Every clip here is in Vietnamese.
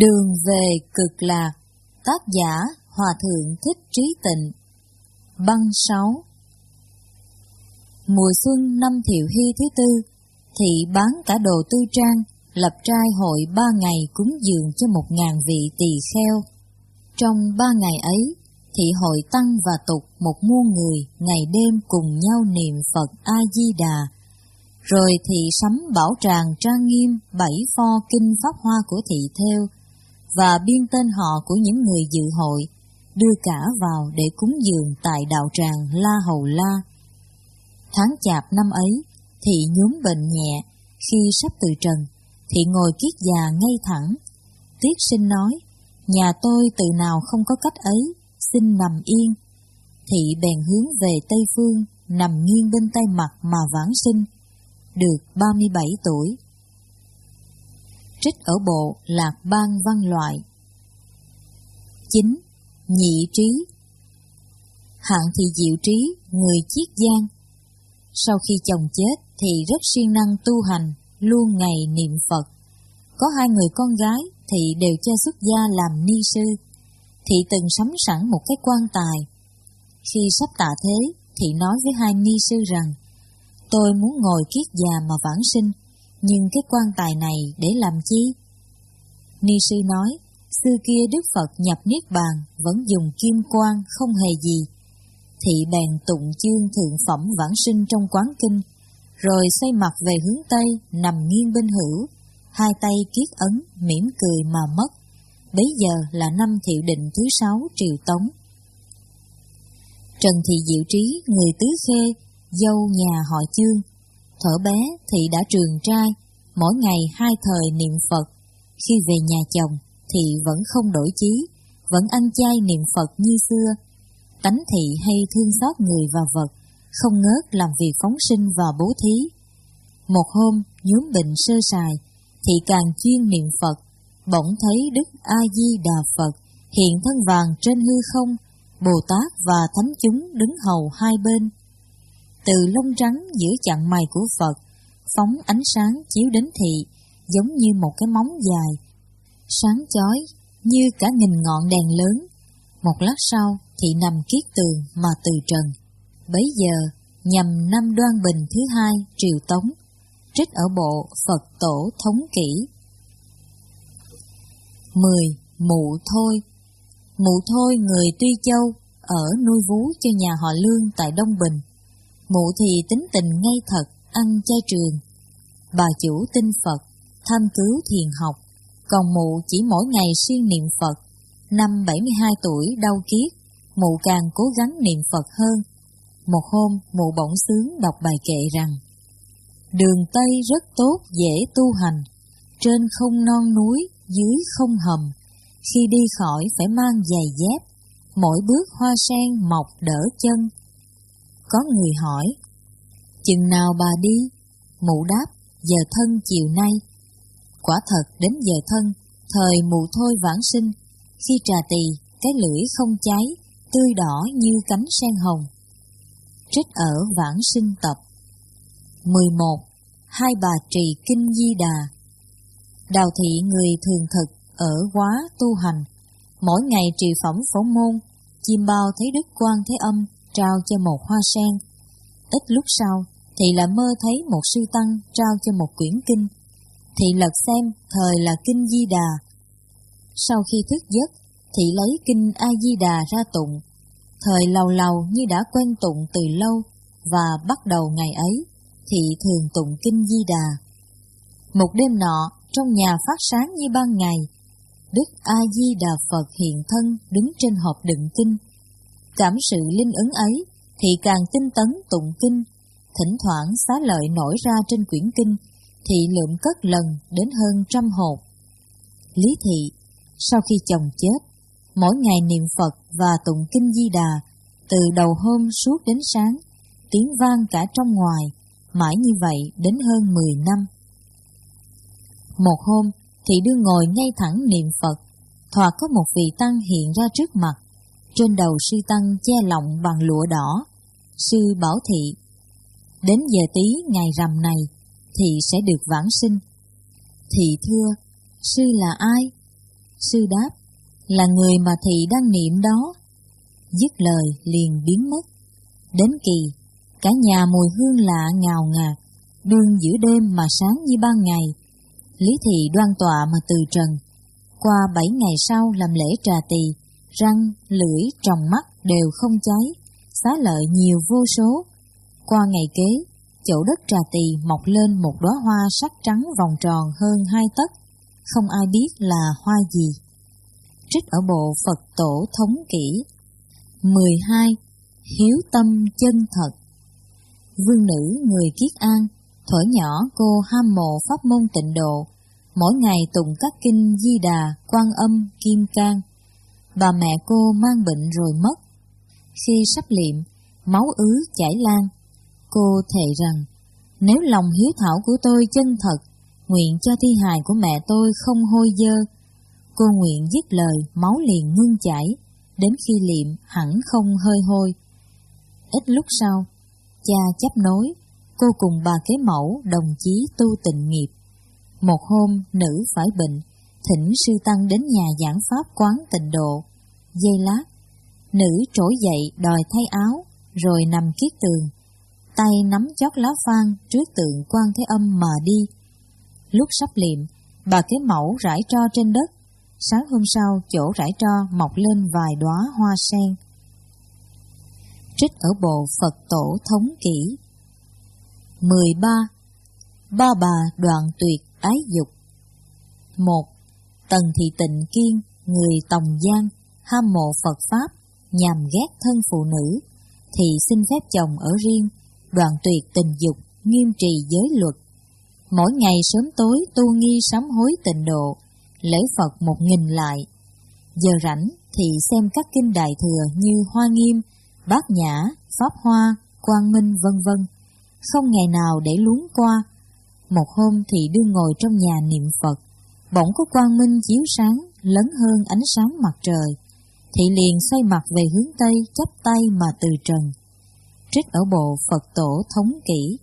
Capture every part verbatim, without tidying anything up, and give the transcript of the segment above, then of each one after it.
Đường về cực lạc, tác giả Hòa Thượng Thích Trí Tịnh. Băng sáu. Mùa xuân năm Thiệu Hy thứ tư, thị bán cả đồ tư trang, lập trai hội ba ngày cúng dường cho một ngàn vị tỳ kheo. Trong ba ngày ấy, thị hội tăng và tục một muôn người ngày đêm cùng nhau niệm Phật A Di Đà. Rồi thị sắm bảo tràng trang nghiêm bảy pho kinh pháp hoa của thị theo, và biên tên họ của những người dự hội, đưa cả vào để cúng dường tại đạo tràng La Hầu La. Tháng chạp năm ấy, thị nhúm bệnh nhẹ, khi sắp từ trần, thị ngồi kiết già ngay thẳng. Tiết sinh nói, nhà tôi từ nào không có cách ấy, xin nằm yên. Thị bèn hướng về Tây Phương, nằm nghiêng bên tay mặt mà vãng sinh, được ba mươi bảy tuổi. Trích ở bộ Lạc Bang văn loại. Chín. Nhị trí. Hạng thị Diệu Trí, người Chiết Giang. Sau khi chồng chết thì rất siêng năng tu hành, luôn ngày niệm Phật. Có hai người con gái thì đều cho xuất gia làm ni sư. Thị từng sắm sẵn một cái quan tài. Khi sắp tạ thế, thị nói với hai ni sư rằng, tôi muốn ngồi kiết già mà vãng sinh, nhưng cái quan tài này để làm chi? Ni sư nói, xưa kia Đức Phật nhập Niết Bàn vẫn dùng kim quan không hề gì. Thị bèn tụng chương thượng phẩm vãng sinh trong quán kinh, rồi xoay mặt về hướng Tây, nằm nghiêng bên hữu, hai tay kiết ấn, mỉm cười mà mất. Bấy giờ là năm Thiệu Định thứ sáu Triều Tống. Trần thị Diệu Trí, người Tứ Khê, dâu nhà họ Chương, thuở bé thị đã trường trai, mỗi ngày hai thời niệm Phật. Khi về nhà chồng thì vẫn không đổi chí, vẫn ăn chay niệm Phật như xưa. Tánh thị hay thương xót người và vật, không ngớt làm việc phóng sinh và bố thí. Một hôm nhúm bệnh sơ sài, thị càng chuyên niệm Phật, bỗng thấy Đức A Di Đà Phật hiện thân vàng trên hư không, Bồ Tát và thánh chúng đứng hầu hai bên. Từ lông trắng giữa chặng mày của Phật, phóng ánh sáng chiếu đến thị, giống như một cái móng dài, sáng chói như cả nghìn ngọn đèn lớn. Một lát sau thị nằm kiết tường mà từ trần. Bấy giờ nhằm năm Đoan Bình thứ hai Triều Tống. Trích ở bộ Phật Tổ Thống Kỷ. Mười. Mụ Thôi. Mụ Thôi người Tuy Châu, ở nuôi vú cho nhà họ Lương tại Đông Bình. Mụ thì tính tình ngay thật, ăn chay trường. Bà chủ tin Phật, tham cứu thiền học, còn mụ chỉ mỗi ngày siêng niệm Phật. Năm bảy mươi hai tuổi đau kiết, mụ càng cố gắng niệm Phật hơn. Một hôm, mụ bỗng xướng đọc bài kệ rằng, đường Tây rất tốt dễ tu hành, trên không non núi, dưới không hầm, khi đi khỏi phải mang giày dép, mỗi bước hoa sen mọc đỡ chân. Có người hỏi, chừng nào bà đi? Mụ đáp, giờ thân chiều nay. Quả thật đến giờ thân, thời mụ Thôi vãng sinh, khi trà tỳ, cái lưỡi không cháy, tươi đỏ như cánh sen hồng. Trích ở vãng sinh tập. Mười một. Hai bà trì kinh Di Đà. Đào thị người thường thực ở Góa tu hành, mỗi ngày trì phẩm phổ môn, chim bao thấy Đức Quan Thế Âm trao cho một hoa sen. Ít lúc sau thì lại mơ thấy một sư tăng trao cho một quyển kinh. Thị lật xem, thời là kinh Di Đà. Sau khi thức giấc, thị lấy kinh A Di Đà ra tụng. Thời lầu lầu như đã quen tụng từ lâu, và bắt đầu ngày ấy, thị thường tụng kinh Di Đà. Một đêm nọ, trong nhà phát sáng như ban ngày, Đức A Di Đà Phật hiện thân đứng trên hộp đựng kinh. Cảm sự linh ứng ấy, thị càng tinh tấn tụng kinh. Thỉnh thoảng xá lợi nổi ra trên quyển kinh, thị lượm cất lần đến hơn trăm hộp. Lý thị, sau khi chồng chết, mỗi ngày niệm Phật và tụng kinh Di Đà, từ đầu hôm suốt đến sáng, tiếng vang cả trong ngoài, mãi như vậy đến hơn mười năm. Một hôm, thị đương ngồi ngay thẳng niệm Phật, thoạt có một vị tăng hiện ra trước mặt, trên đầu sư tăng che lọng bằng lụa đỏ. Sư bảo thị, đến giờ tí ngày rằm này, thị sẽ được vãng sinh. Thị thưa, sư là ai? Sư đáp: Là người mà thị đang niệm đó. Dứt lời liền biến mất. Đến kỳ, cả nhà mùi hương lạ ngào ngạt, đương giữa đêm mà sáng như ban ngày. Lý thị đoan tọa mà từ trần. Qua bảy ngày sau làm lễ trà tỳ, răng, lưỡi, tròng mắt đều không cháy, xá lợi nhiều vô số. Qua ngày kế, chỗ đất trà tỳ mọc lên một đóa hoa sắc trắng vòng tròn hơn hai tấc, không ai biết là hoa gì. Trích ở bộ Phật Tổ Thống Kỷ. mười hai. Hiếu tâm chân thật. Vương nữ người Kiết An, thuở nhỏ cô ham mộ pháp môn tịnh độ, mỗi ngày tụng các kinh Di Đà, Quan Âm, Kim Cang. Bà mẹ cô mang bệnh rồi mất. Khi sắp liệm, máu ứ chảy lan. Cô thề rằng, nếu lòng hiếu thảo của tôi chân thật, nguyện cho thi hài của mẹ tôi không hôi dơ. Cô nguyện dứt lời, máu liền ngưng chảy, đến khi liệm hẳn không hơi hôi. Ít lúc sau, cha chấp nối, cô cùng bà kế mẫu đồng chí tu tịnh nghiệp. Một hôm nữ phải bệnh, thỉnh sư tăng đến nhà giảng pháp quán tịnh độ. Giây lát, nữ trỗi dậy đòi thay áo, rồi nằm kiết tường, tay nắm chót lá phan trước tượng Quan Thế Âm mà đi. Lúc sắp liệm, bà kế mẫu rải tro trên đất. Sáng hôm sau, chỗ rải tro mọc lên vài đóa hoa sen. Trích ở bộ Phật Tổ Thống Kỷ. mười ba. Ba bà đoạn tuyệt ái dục. một. Tần Thị Tịnh Kiên, người Tòng Giang, ham mộ Phật Pháp, nhằm ghét thân phụ nữ, thì xin phép chồng ở riêng, đoạn tuyệt tình dục, nghiêm trì giới luật. Mỗi ngày sớm tối tu nghi sám hối tịnh độ, lễ Phật một nghìn lại. Giờ rảnh thì xem các kinh Đại Thừa như Hoa Nghiêm, Bát Nhã, Pháp Hoa, Quang Minh vân vân, không ngày nào để luống qua. Một hôm thì đương ngồi trong nhà niệm Phật, bỗng có quang minh chiếu sáng lớn hơn ánh sáng mặt trời, thị liền xoay mặt về hướng Tây, chắp tay mà từ trần. Trích ở bộ Phật Tổ Thống Kỷ.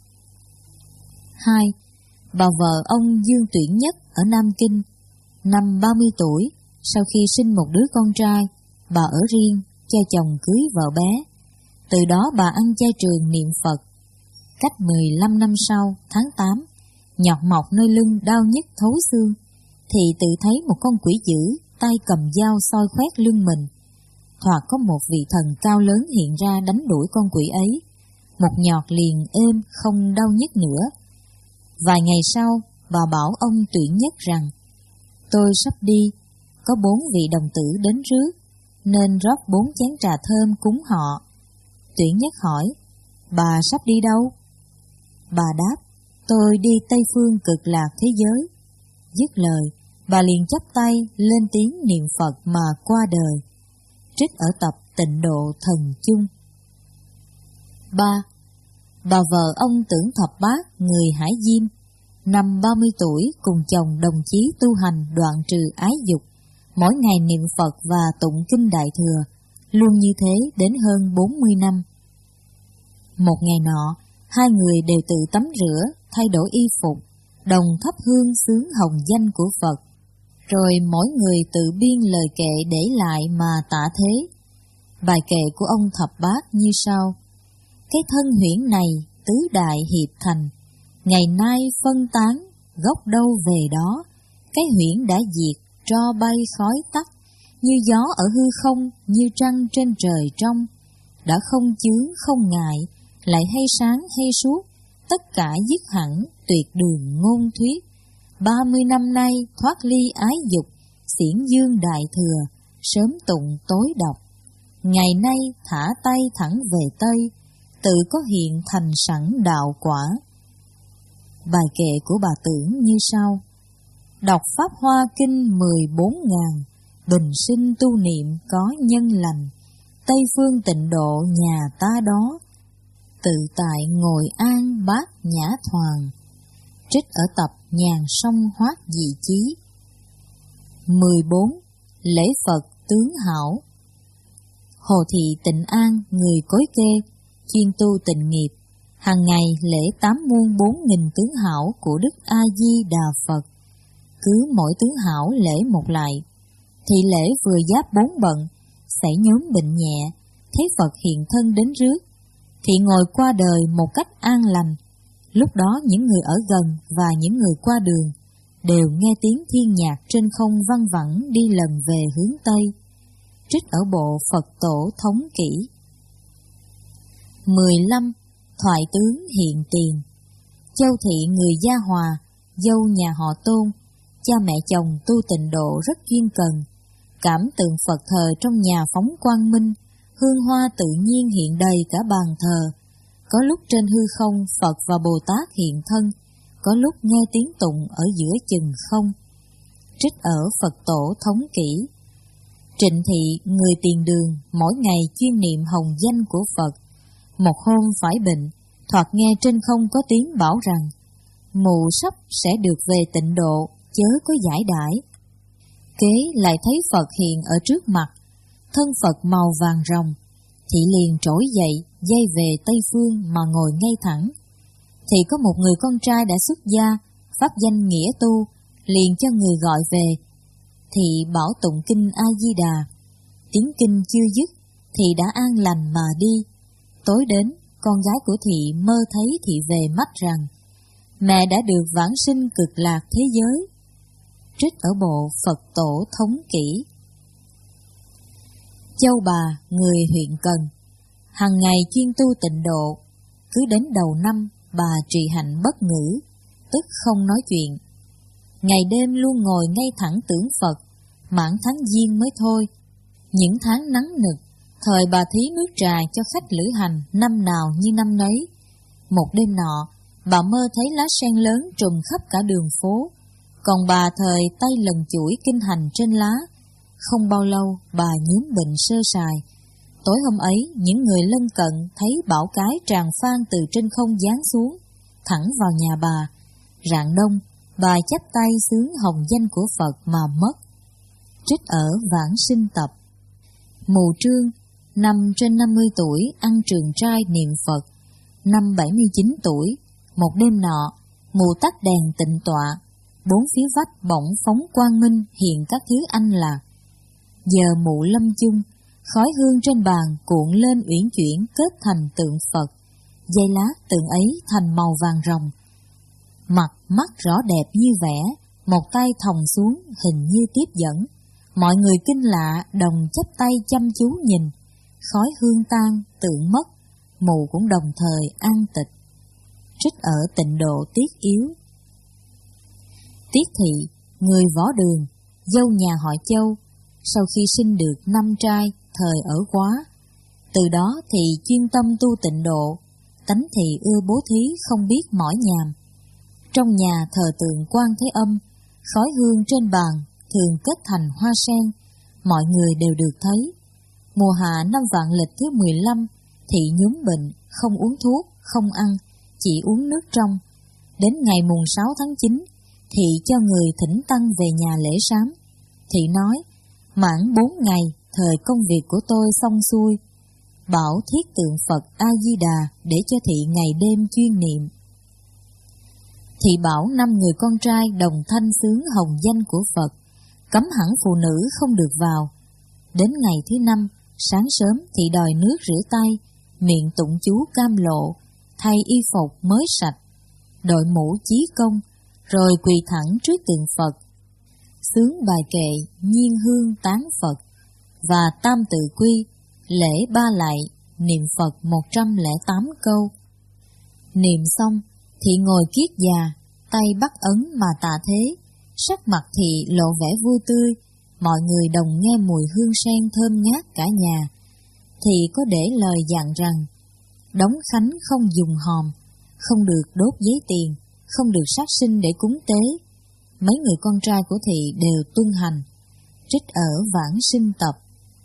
hai. Bà vợ ông Dương Tuyển Nhất ở Nam Kinh, năm ba mươi tuổi, sau khi sinh một đứa con trai, bà ở riêng, cho chồng cưới vợ bé. Từ đó bà ăn chay trường niệm Phật. Cách mười lăm năm sau, tháng tám, nhọt mọc nơi lưng đau nhức thấu xương, thì tự thấy một con quỷ dữ, tay cầm dao soi khoét lưng mình. Thoạt có một vị thần cao lớn hiện ra đánh đuổi con quỷ ấy, một nhọt liền êm, không đau nhức nữa. Vài ngày sau, bà bảo ông Tuyển Nhất rằng, tôi sắp đi, có bốn vị đồng tử đến rước, nên rót bốn chén trà thơm cúng họ. Tuyển Nhất hỏi, bà sắp đi đâu? Bà đáp, tôi đi Tây Phương Cực Lạc thế giới. Dứt lời, bà liền chắp tay lên tiếng niệm Phật mà qua đời. Trích ở tập Tịnh Độ Thần Chung. ba. Bà vợ ông Tưởng Thập Bát, người Hải Diêm, năm ba mươi tuổi, cùng chồng đồng chí tu hành đoạn trừ ái dục, mỗi ngày niệm Phật và tụng kinh Đại Thừa, luôn như thế đến hơn bốn mươi năm. Một ngày nọ, hai người đều tự tắm rửa, thay đổi y phục, đồng thắp hương xướng hồng danh của Phật, rồi mỗi người tự biên lời kệ để lại mà tả thế. Bài kệ của ông Thập Bát như sau: cái thân huyễn này tứ đại hiệp thành, ngày nay phân tán, gốc đâu về đó. Cái huyễn đã diệt, tro bay khói tắt, như gió ở hư không, như trăng trên trời trong. Đã không chướng không ngại, lại hay sáng hay suốt, tất cả dứt hẳn, tuyệt đường ngôn thuyết. Ba mươi năm nay thoát ly ái dục, xiển dương Đại Thừa, sớm tụng tối đọc. Ngày nay thả tay thẳng về Tây, tự có hiện thành sẵn đạo quả. Bài kệ của bà Tưởng như sau: đọc Pháp Hoa Kinh mười bốn ngàn, bình sinh tu niệm có nhân lành. Tây phương tịnh độ nhà ta đó, tự tại ngồi an bát nhã thoàng. Trích ở tập Nhàn Sông Hoát Dị Chí. mười bốn. Lễ Phật Tướng Hảo. Hồ Thị Tịnh An, người Cối Kê, chuyên tu tịnh nghiệp, hàng ngày lễ tám muôn bốn nghìn tướng hảo của Đức A Di Đà Phật. Cứ mỗi tướng hảo lễ một lại, Thị lễ vừa giáp bốn bận, xảy nhóm bệnh nhẹ, thấy Phật hiện thân đến rước. Thị ngồi qua đời một cách an lành. Lúc đó những người ở gần và những người qua đường đều nghe tiếng thiên nhạc trên không văng vẳng đi lần về hướng Tây. Trích ở bộ Phật Tổ Thống Kỷ. mười lăm. Thoại tướng hiện tiền. Châu thị người Gia Hòa, dâu nhà họ Tôn, cha mẹ chồng tu tịnh độ rất chuyên cần. Cảm tượng Phật thờ trong nhà phóng quang minh, hương hoa tự nhiên hiện đầy cả bàn thờ. Có lúc trên hư không Phật và Bồ Tát hiện thân, có lúc nghe tiếng tụng ở giữa chừng không. Trích ở Phật Tổ Thống Kỷ. Trịnh thị người tiền đường mỗi ngày chuyên niệm hồng danh của Phật. Một hôm phải bệnh, thoạt nghe trên không có tiếng bảo rằng mụ sắp sẽ được về tịnh độ, chớ có giải đãi. Kế lại thấy Phật hiện ở trước mặt, thân Phật màu vàng rồng. Thị liền trỗi dậy, dây về Tây Phương mà ngồi ngay thẳng. Thì có một người con trai đã xuất gia, pháp danh Nghĩa Tu, liền cho người gọi về. Thị bảo tụng kinh A Di Đà. Tiếng kinh chưa dứt, thị đã an lành mà đi. Tối đến, con gái của thị mơ thấy thị về mắt rằng mẹ đã được vãng sinh cực lạc thế giới. Trích ở bộ Phật Tổ Thống Kỷ. Châu bà người huyện Cần, hằng ngày chuyên tu tịnh độ. Cứ đến đầu năm, bà trì hạnh bất ngữ, tức không nói chuyện. Ngày đêm luôn ngồi ngay thẳng tưởng Phật, mãn tháng Giêng mới thôi. Những tháng nắng nực, thời bà thí nước trà cho khách lữ hành năm nào như năm nấy. Một đêm nọ, bà mơ thấy lá sen lớn trùm khắp cả đường phố, còn bà thời tay lần chuỗi kinh hành trên lá. Không bao lâu, bà nhuốm bệnh sơ sài. Tối hôm ấy, những người lân cận thấy bão cái tràn phan từ trên không giáng xuống, thẳng vào nhà bà. Rạng đông, bà chắp tay xướng hồng danh của Phật mà mất. Trích ở Vãng Sinh Tập. Mù Trương, năm trên năm mươi tuổi, ăn trường trai niệm Phật. Năm bảy mươi chín tuổi, một đêm nọ, mù tắt đèn tịnh tọa, bốn phía vách bỗng phóng quang minh hiện các thứ anh lạc. Giờ mụ lâm chung, khói hương trên bàn cuộn lên uyển chuyển kết thành tượng Phật. Giây lát tượng ấy thành màu vàng rồng. Mặt mắt rõ đẹp như vẽ, một tay thòng xuống hình như tiếp dẫn. Mọi người kinh lạ đồng chắp tay chăm chú nhìn. Khói hương tan, tượng mất, mụ cũng đồng thời an tịch. Trích ở Tịnh Độ Tiết Yếu. Tiết thị, người Võ Đường, dâu nhà họ Châu, sau khi sinh được năm trai, thời ở Quá. Từ đó thì chuyên tâm tu tịnh độ, tánh thì ưa bố thí không biết mỏi nhàm. Trong nhà thờ tượng Quan Thế Âm, khói hương trên bàn thường kết thành hoa sen, mọi người đều được thấy. Mùa hạ năm vạn lịch thứ mười lăm, thị nhúm bệnh, không uống thuốc, không ăn, chỉ uống nước trong. Đến ngày mùng sáu tháng chín, thị cho người thỉnh tăng về nhà lễ sám. Thị nói, mãn bốn ngày, thời công việc của tôi xong xuôi, bảo thiết tượng Phật A Di Đà để cho thị ngày đêm chuyên niệm. Thị bảo năm người con trai đồng thanh xướng hồng danh của Phật, cấm hẳn phụ nữ không được vào. Đến ngày thứ năm, sáng sớm thị đòi nước rửa tay, miệng tụng chú cam lộ, thay y phục mới sạch, đội mũ chí công, rồi quỳ thẳng trước tượng Phật, xướng bài kệ nhiên hương tán Phật và tam tự quy, lễ ba lạy, niệm Phật một trăm lẻ tám câu. Niệm xong, thị ngồi kiết già, tay bắt ấn mà tạ thế, sắc mặt thị lộ vẻ vui tươi, mọi người đồng nghe mùi hương sen thơm ngát cả nhà. Thị có để lời dặn rằng, đóng khánh không dùng hòm, không được đốt giấy tiền, không được sát sinh để cúng tế. Mấy người con trai của thị đều tuân hành. Trích ở Vãng Sinh Tập.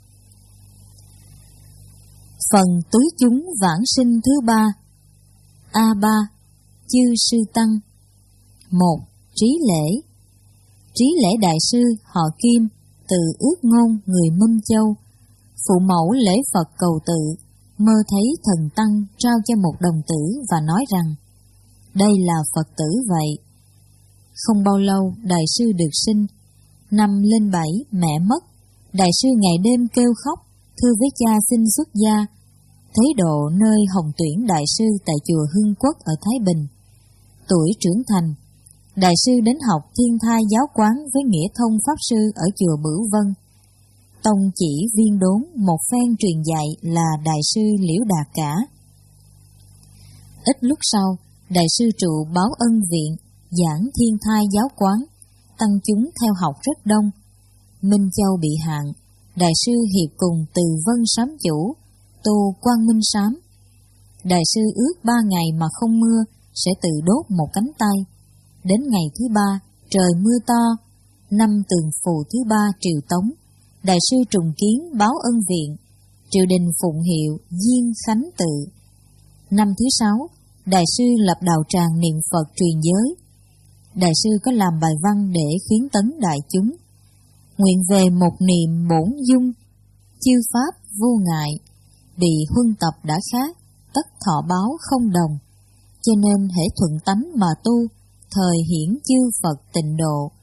Phần túi chúng vãng sinh thứ ba. A ba, chư sư tăng. Một. Trí lễ. Trí lễ đại sư họ Kim, từ Ước Ngôn người Minh Châu, phụ mẫu lễ Phật cầu tự, mơ thấy thần tăng trao cho một đồng tử và nói rằng, đây là Phật tử vậy. Không bao lâu đại sư được sinh. Năm lên bảy mẹ mất, Đại sư ngày đêm kêu khóc, thưa với cha xin xuất gia. Thấy độ nơi hồng tuyển đại sư tại chùa Hưng Quốc ở Thái Bình. Tuổi trưởng thành, đại sư đến học Thiên Thai giáo quán với Nghĩa Thông pháp sư ở chùa Bửu Vân. Tông chỉ viên đốn một phen truyền dạy là đại sư Liễu Đạt cả. Ít lúc sau, đại sư trụ Báo Ân Viện, giảng Thiên Thai giáo quán, tăng chúng theo học rất đông. Minh Châu bị hạn, đại sư hiệp cùng Từ Vân sám chủ, tu Quang Minh sám. Đại sư ước ba ngày mà không mưa, sẽ tự đốt một cánh tay. Đến ngày thứ ba, trời mưa to. Năm Tường Phù thứ ba triều Tống, đại sư trùng kiến Báo Ân Viện, triều đình phụng hiệu Diên Khánh Tự. Năm thứ sáu, đại sư lập đạo tràng niệm Phật truyền giới. Đại sư có làm bài văn để khuyến tấn đại chúng. Nguyện về một niệm bổn dung, chư pháp vô ngại, bị huân tập đã khác, tất thọ báo không đồng. Cho nên hễ thuận tánh mà tu, thời hiển chư Phật tịnh độ.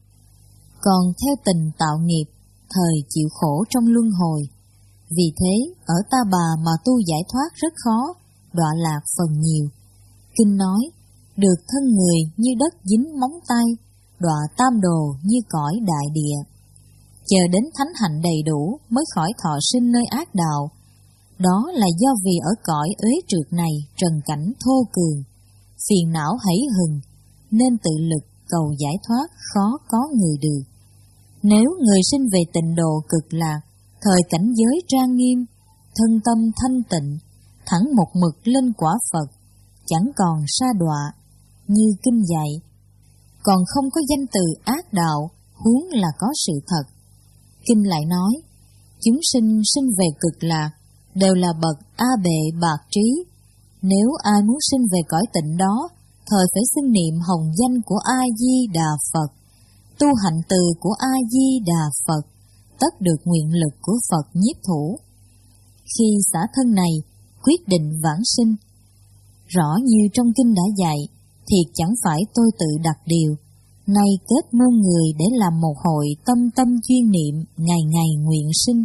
Còn theo tình tạo nghiệp, thời chịu khổ trong luân hồi. Vì thế, ở Ta Bà mà tu giải thoát rất khó, đọa lạc phần nhiều. Kinh nói, được thân người như đất dính móng tay, đọa tam đồ như cõi đại địa. Chờ đến thánh hạnh đầy đủ mới khỏi thọ sinh nơi ác đạo. Đó là do vì ở cõi uế trượt này trần cảnh thô cường, phiền não hãy hừng, nên tự lực cầu giải thoát khó có người được. Nếu người sinh về tịnh độ cực lạc, thời cảnh giới trang nghiêm, thân tâm thanh tịnh, thẳng một mực lên quả Phật, chẳng còn sa đọa, như kinh dạy, còn không có danh từ ác đạo, huống là có sự thật. Kinh lại nói, chúng sinh sinh về cực lạc, đều là bậc A Bệ bạc trí. Nếu ai muốn sinh về cõi tịnh đó, thời phải xưng niệm hồng danh của A Di Đà Phật, tu hạnh từ của A Di Đà Phật, tất được nguyện lực của Phật nhiếp thủ. Khi xả thân này, quyết định vãng sinh. Rõ như trong kinh đã dạy, thiệt chẳng phải tôi tự đặt điều, nay kết muôn người để làm một hội tâm tâm chuyên niệm, ngày ngày nguyện sinh.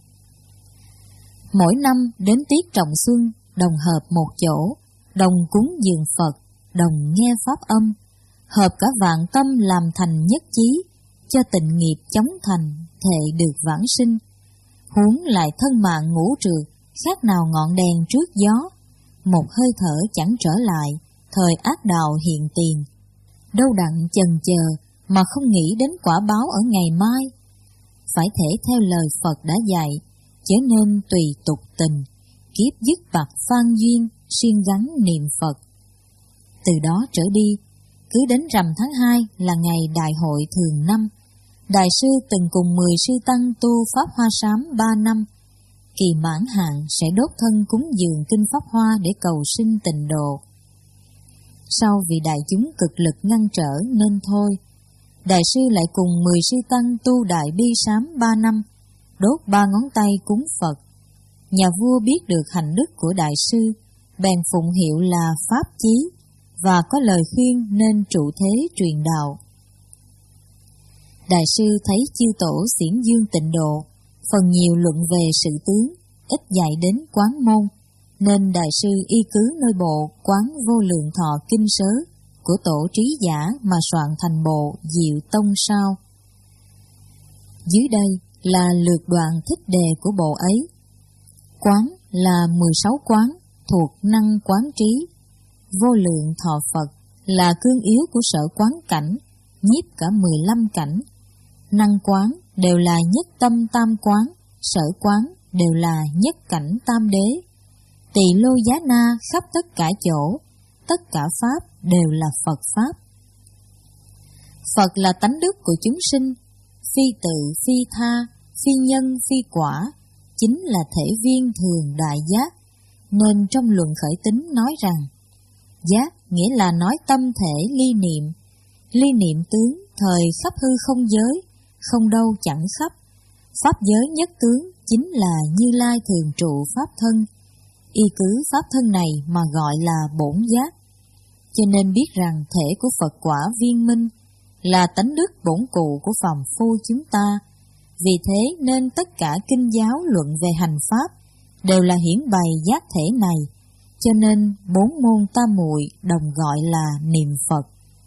Mỗi năm đến tiết trọng xuân, đồng hợp một chỗ, đồng cúng dường Phật, đồng nghe pháp âm, hợp cả vạn tâm làm thành nhất chí, cho tịnh nghiệp chống thành, thệ được vãng sinh. Huống lại thân mạng ngũ trượt, khác nào ngọn đèn trước gió, một hơi thở chẳng trở lại, thời ác đạo hiện tiền. Đâu đặng chần chờ mà không nghĩ đến quả báo ở ngày mai. Phải thể theo lời Phật đã dạy, chớ nên tùy tục tình, kiếp dứt bạc phan duyên, siêng gắn niệm Phật. Từ đó trở đi, cứ đến rằm tháng hai là ngày đại hội thường năm, đại sư từng cùng mười sư tăng tu Pháp Hoa Sám ba năm, kỳ mãn hạn sẽ đốt thân cúng dường kinh Pháp Hoa để cầu sinh tịnh độ. Sau vì đại chúng cực lực ngăn trở nên thôi, đại sư lại cùng mười sư tăng tu Đại Bi Sám ba năm, đốt ba ngón tay cúng Phật. Nhà vua biết được hành đức của đại sư, bèn phụng hiệu là Pháp Chí, và có lời khuyên nên trụ thế truyền đạo. Đại sư thấy chư tổ xiển dương tịnh độ, phần nhiều luận về sự tướng, ít dạy đến quán môn, nên đại sư y cứ nơi bộ Quán Vô Lượng Thọ Kinh Sớ của tổ trí giả mà soạn thành bộ Diệu Tông Sao. Dưới đây là lược đoạn thích đề của bộ ấy. Quán là mười sáu quán thuộc năng quán trí. Vô lượng thọ Phật là cương yếu của sở quán cảnh, nhiếp cả mười lăm cảnh. Năng quán đều là nhất tâm tam quán, sở quán đều là nhất cảnh tam đế. Tỳ lô giá na khắp tất cả chỗ, tất cả pháp đều là Phật Pháp. Phật là tánh đức của chúng sinh, phi tự, phi tha, phi nhân, phi quả, chính là thể viên thường đại giác. Nên trong luận khởi tính nói rằng, giác nghĩa là nói tâm thể ly niệm, ly niệm tướng thời khắp hư không giới, không đâu chẳng khắp. Pháp giới nhất tướng chính là Như Lai thường trụ Pháp thân, y cứ Pháp thân này mà gọi là bổn giác. Cho nên biết rằng thể của Phật quả viên minh là tánh đức bổn cụ của phàm phu chúng ta, Vì thế nên tất cả kinh giáo luận về hành pháp đều là hiển bày giác thể này, cho nên bốn môn tam muội đồng gọi là niệm Phật.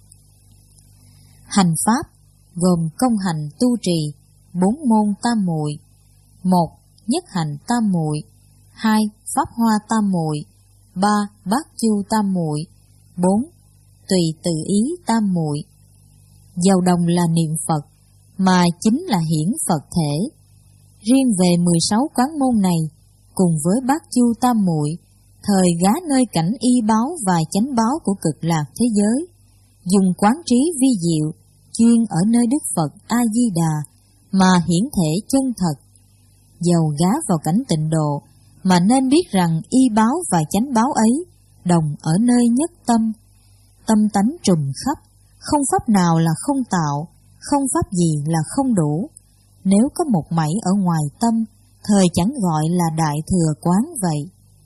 Hành pháp gồm công hành tu trì, bốn môn tam muội: một. Nhất hành tam muội, hai. Pháp hoa tam muội, ba. Bát chu tam muội, bốn. Tùy tự ý tam muội. Dầu đồng là niệm Phật, mà chính là hiển Phật thể. Riêng về mười sáu quán môn này, cùng với bát chu tam muội, thời gá nơi cảnh y báo và chánh báo của cực lạc thế giới, dùng quán trí vi diệu, chuyên ở nơi Đức Phật A-di-đà mà hiển thể chân thật. Dầu gá vào cảnh tịnh độ, mà nên biết rằng y báo và chánh báo ấy đồng ở nơi nhất tâm. Tâm tánh trùm khắp, không pháp nào là không tạo, không pháp gì là không đủ. Nếu có một mảy ở ngoài tâm, thời chẳng gọi là đại thừa quán vậy.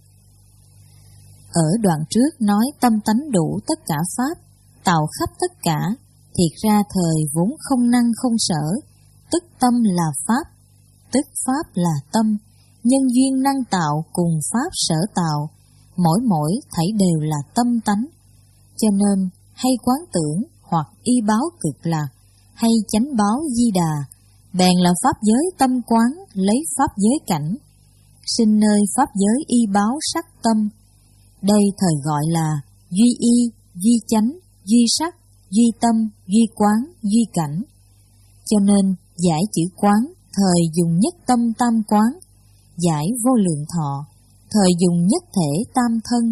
Ở đoạn trước nói tâm tánh đủ tất cả pháp, tạo khắp tất cả, thiệt ra thời vốn không năng không sở, tức tâm là pháp, tức pháp là tâm, nhân duyên năng tạo cùng pháp sở tạo, mỗi mỗi thảy đều là tâm tánh. Cho nên hay quán tưởng hoặc y báo cực lạc, hay chánh báo di đà, bèn là pháp giới tâm quán lấy pháp giới cảnh, sinh nơi pháp giới y báo sắc tâm. Đây thời gọi là duy y, duy chánh, duy sắc, duy tâm, duy quán, duy cảnh. Cho nên giải chữ quán, thời dùng nhất tâm tam quán, giải vô lượng thọ, thời dùng nhất thể tam thân.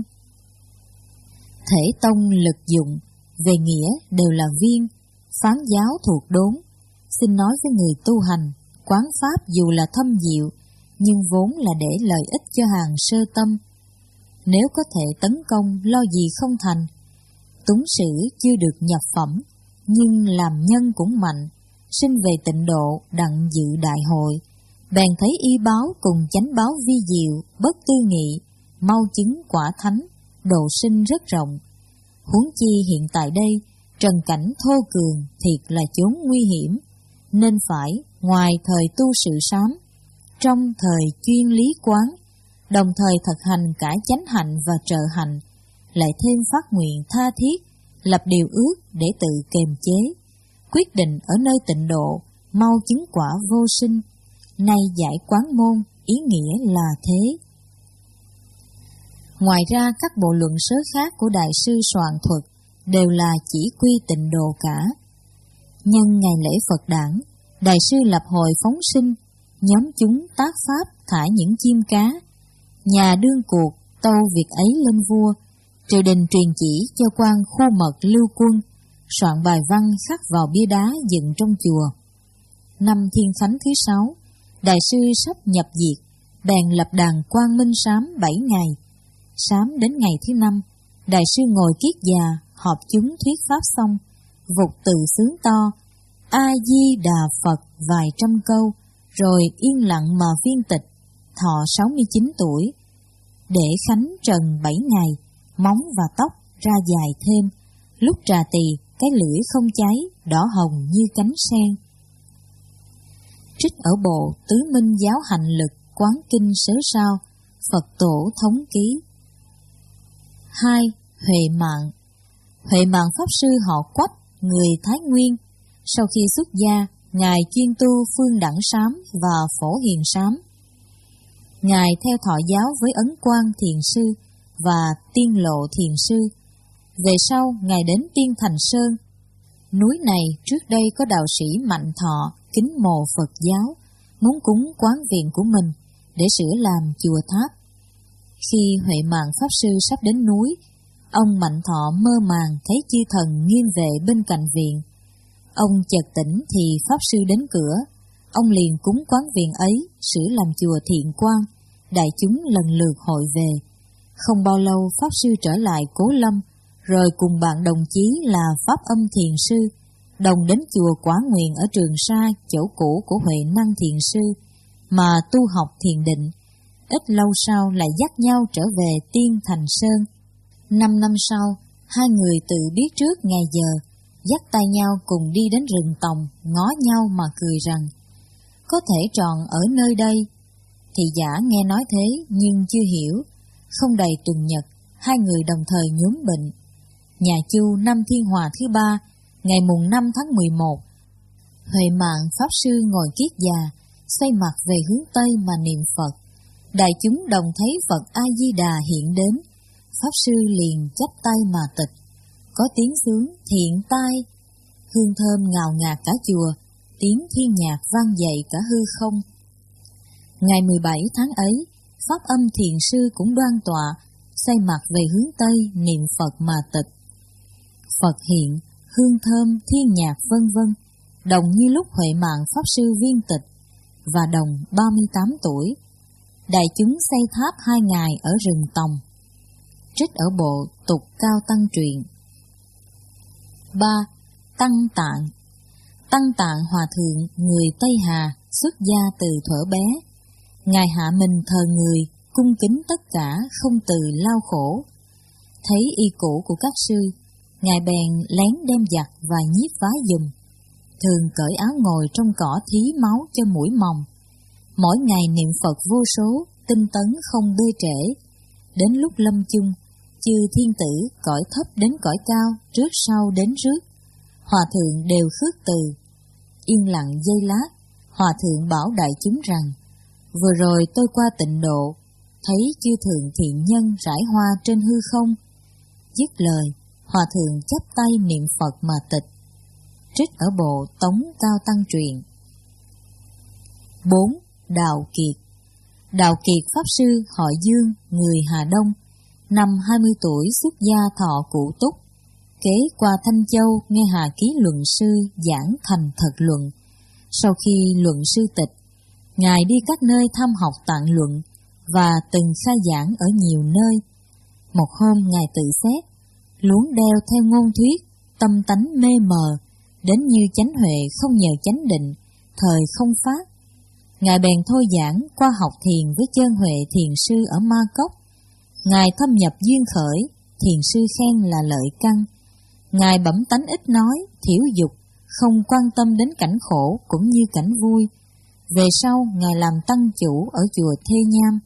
Thể tông lực dụng, về nghĩa đều là viên, phán giáo thuộc đốn. Xin nói với người tu hành, quán pháp dù là thâm diệu, nhưng vốn là để lợi ích cho hàng sơ tâm. Nếu có thể tấn công, lo gì không thành. Túng sử chưa được nhập phẩm, nhưng làm nhân cũng mạnh, sinh về tịnh độ đặng dự đại hội, bèn thấy y báo cùng chánh báo vi diệu, bất tư nghị, mau chứng quả thánh, độ sinh rất rộng. Huống chi hiện tại đây, trần cảnh thô cường, thiệt là chốn nguy hiểm, nên phải ngoài thời tu sự sám, trong thời chuyên lý quán, đồng thời thực hành cả chánh hạnh và trợ hạnh, lại thêm phát nguyện tha thiết, lập điều ước để tự kềm chế, quyết định ở nơi tịnh độ, mau chứng quả vô sinh. Nay giải quán môn, ý nghĩa là thế. Ngoài ra các bộ luận sớ khác của Đại sư soạn thuật đều là chỉ quy tịnh độ cả. Nhân ngày lễ Phật đản, Đại sư lập hội phóng sinh, nhóm chúng tác pháp thả những chim cá. Nhà đương cuộc tâu việc ấy lên vua, triều đình truyền chỉ cho quan khu mật lưu quân, soạn bài văn khắc vào bia đá dựng trong chùa. Năm Thiên Khánh thứ sáu, Đại sư sắp nhập diệt, bèn lập đàn Quang Minh sám bảy ngày. Sám đến ngày thứ năm, Đại sư ngồi kiết già, họp chúng thuyết pháp xong, vụt từ sướng to, A-di-đà Phật vài trăm câu, rồi yên lặng mà viên tịch, thọ sáu mươi chín tuổi. Để khánh trần bảy ngày, móng và tóc ra dài thêm, lúc trà tỳ, cái lưỡi không cháy, đỏ hồng như cánh sen. Trích ở bộ Tứ Minh Giáo Hạnh Lực Quán Kinh Sớ Sao, Phật Tổ Thống Ký. Hai. Huệ Mạng. Huệ Mạng Pháp Sư họ Quách, người Thái Nguyên. Sau khi xuất gia, Ngài chuyên tu Phương Đẳng Sám và Phổ Hiền Sám. Ngài theo thọ giáo với Ấn Quang Thiền Sư và Tiên Lộ Thiền Sư. Về sau, Ngài đến Tiên Thành Sơn. Núi này trước đây có đạo sĩ Mạnh Thọ kính mộ Phật giáo, muốn cúng quán viện của mình để sửa làm chùa tháp. Khi Huệ Mạng Pháp Sư sắp đến núi, ông Mạnh Thọ mơ màng thấy chư thần nghiêng về bên cạnh viện. Ông chợt tỉnh thì Pháp Sư đến cửa, ông liền cúng quán viện ấy, sửa làm chùa Thiện Quang, đại chúng lần lượt hội về. Không bao lâu Pháp Sư trở lại Cố Lâm, rồi cùng bạn đồng chí là Pháp Âm Thiền Sư, đồng đến chùa Quả Nguyện ở Trường Sa, chỗ cũ của Huệ Năng Thiền Sư, mà tu học thiền định. Ít lâu sau lại dắt nhau trở về Tiên Thành Sơn. Năm năm sau, hai người tự biết trước ngày giờ, dắt tay nhau cùng đi đến rừng tòng, ngó nhau mà cười rằng: có thể tròn ở nơi đây. Thị giả nghe nói thế nhưng chưa hiểu. Không đầy tuần nhật, hai người đồng thời nhúm bệnh. Nhà Chu năm Thiên Hòa thứ ba, ngày mùng năm tháng mười một, Huệ Mạng Pháp Sư ngồi kiết già, xoay mặt về hướng Tây mà niệm Phật. Đại chúng đồng thấy Phật A-di-đà hiện đến, Pháp Sư liền chắp tay mà tịch. Có tiếng sướng thiện tai, hương thơm ngào ngạt cả chùa, tiếng thiên nhạc vang dậy cả hư không. Ngày mười bảy tháng ấy, Pháp Âm Thiền Sư cũng đoan tọa, xoay mặt về hướng Tây niệm Phật mà tịch. Phật hiện, hương thơm, thiên nhạc vân vân, đồng như lúc Huệ Mạng Pháp Sư viên tịch, và đồng ba mươi tám tuổi. Đại chúng xây tháp hai ngày ở rừng Tòng. Trích ở bộ Tục Cao Tăng Truyện. ba. Tăng Tạng. Tăng Tạng Hòa Thượng người Tây Hà, xuất gia từ thuở bé. Ngài hạ mình thờ người, cung kính tất cả, không từ lao khổ. Thấy y cũ của các sư, Ngài bèn lén đem giặt và nhiếp vá giùm. Thường cởi áo ngồi trong cỏ thí máu cho mũi mòng. Mỗi ngày niệm Phật vô số, tinh tấn không bê trễ. Đến lúc lâm chung, chư thiên tử cõi thấp đến cõi cao, trước sau đến rước. Hòa thượng đều khước từ. Yên lặng giây lát, Hòa thượng bảo đại chúng rằng: vừa rồi tôi qua Tịnh Độ, thấy chư thượng thiện nhân rải hoa trên hư không. Dứt lời, Hòa thượng chắp tay niệm Phật mà tịch. Trích ở bộ Tống Cao Tăng Truyện. bốn. Đạo Kiệt. Đạo Kiệt Pháp Sư họ Dương, người Hà Đông, năm hai mươi tuổi xuất gia thọ cụ túc. Kế qua Thanh Châu nghe Hà Ký Luận Sư giảng thành thật luận. Sau khi luận sư tịch, Ngài đi các nơi thăm học tạng luận và từng khai giảng ở nhiều nơi. Một hôm Ngài tự xét, luống đeo theo ngôn thuyết, tâm tánh mê mờ, đến như chánh huệ không nhờ chánh định, thời không phát. Ngài bèn thôi giảng qua học thiền với chân huệ thiền sư ở Ma Cốc. Ngài thâm nhập duyên khởi, thiền sư khen là lợi căn. Ngài bẩm tánh ít nói, thiểu dục, không quan tâm đến cảnh khổ cũng như cảnh vui. Về sau, Ngài làm tăng chủ ở chùa Thê Nham.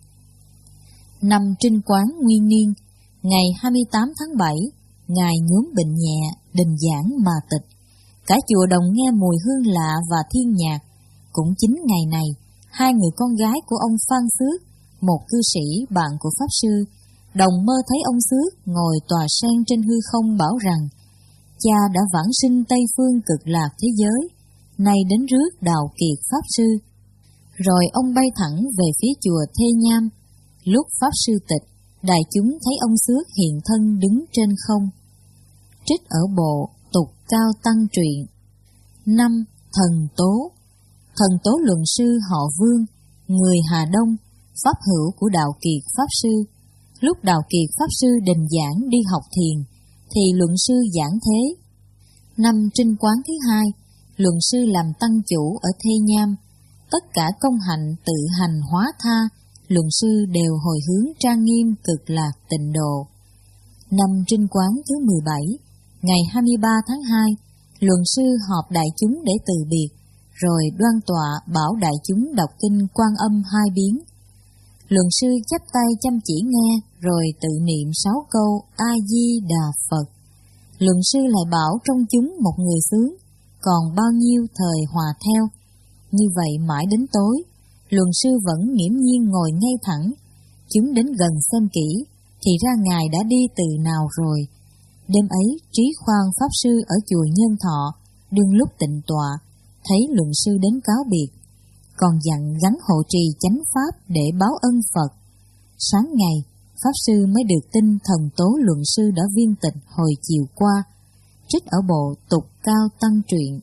Năm Trinh Quán Nguyên Niên, ngày hai mươi tám tháng bảy, Ngài nhuốm bệnh nhẹ, đình giảng mà tịch. Cả chùa đồng nghe mùi hương lạ và thiên nhạc. Cũng chính ngày này, hai người con gái của ông Phan Xước, một cư sĩ bạn của Pháp Sư, đồng mơ thấy ông Xước ngồi tòa sen trên hư không bảo rằng: cha đã vãng sinh Tây Phương Cực Lạc thế giới, nay đến rước Đạo Kiệt Pháp Sư. Rồi ông bay thẳng về phía chùa Thê Nham. Lúc Pháp Sư tịch, đại chúng thấy ông Xước hiện thân đứng trên không. Trích ở bộ Tục Cao Tăng Truyện. năm. Thần Tố. Thần Tố Luận Sư họ Vương, người Hà Đông, pháp hữu của Đạo Kiệt Pháp Sư. Lúc Đạo Kiệt Pháp Sư đình giảng đi học thiền, thì Luận Sư giảng thế. Năm Trinh Quán thứ hai, Luận Sư làm tăng chủ ở Thê Nham. Tất cả công hạnh tự hành hóa tha, Luận Sư đều hồi hướng trang nghiêm Cực Lạc Tịnh Độ. Năm Trinh Quán thứ mười bảy, ngày hai mươi ba tháng hai, Luận Sư họp đại chúng để từ biệt, rồi đoan tọa bảo đại chúng đọc kinh Quan Âm hai biến. Luận Sư chắp tay chăm chỉ nghe, rồi tự niệm sáu câu A Di Đà Phật. Luận Sư lại bảo trong chúng một người sướng, còn bao nhiêu thời hòa theo. Như vậy mãi đến tối, Luận Sư vẫn nghiễm nhiên ngồi ngay thẳng. Chúng đến gần xem kỹ, thì ra Ngài đã đi từ nào rồi. Đêm ấy, Trí Khoan Pháp Sư ở chùa Nhân Thọ, đương lúc tịnh tọa, thấy Luận Sư đến cáo biệt, còn dặn gắn hộ trì chánh pháp để báo ân Phật. Sáng ngày, Pháp Sư mới được tin Thần Tố Luận Sư đã viên tịch hồi chiều qua. Trích ở bộ Tục Cao Tăng Truyện.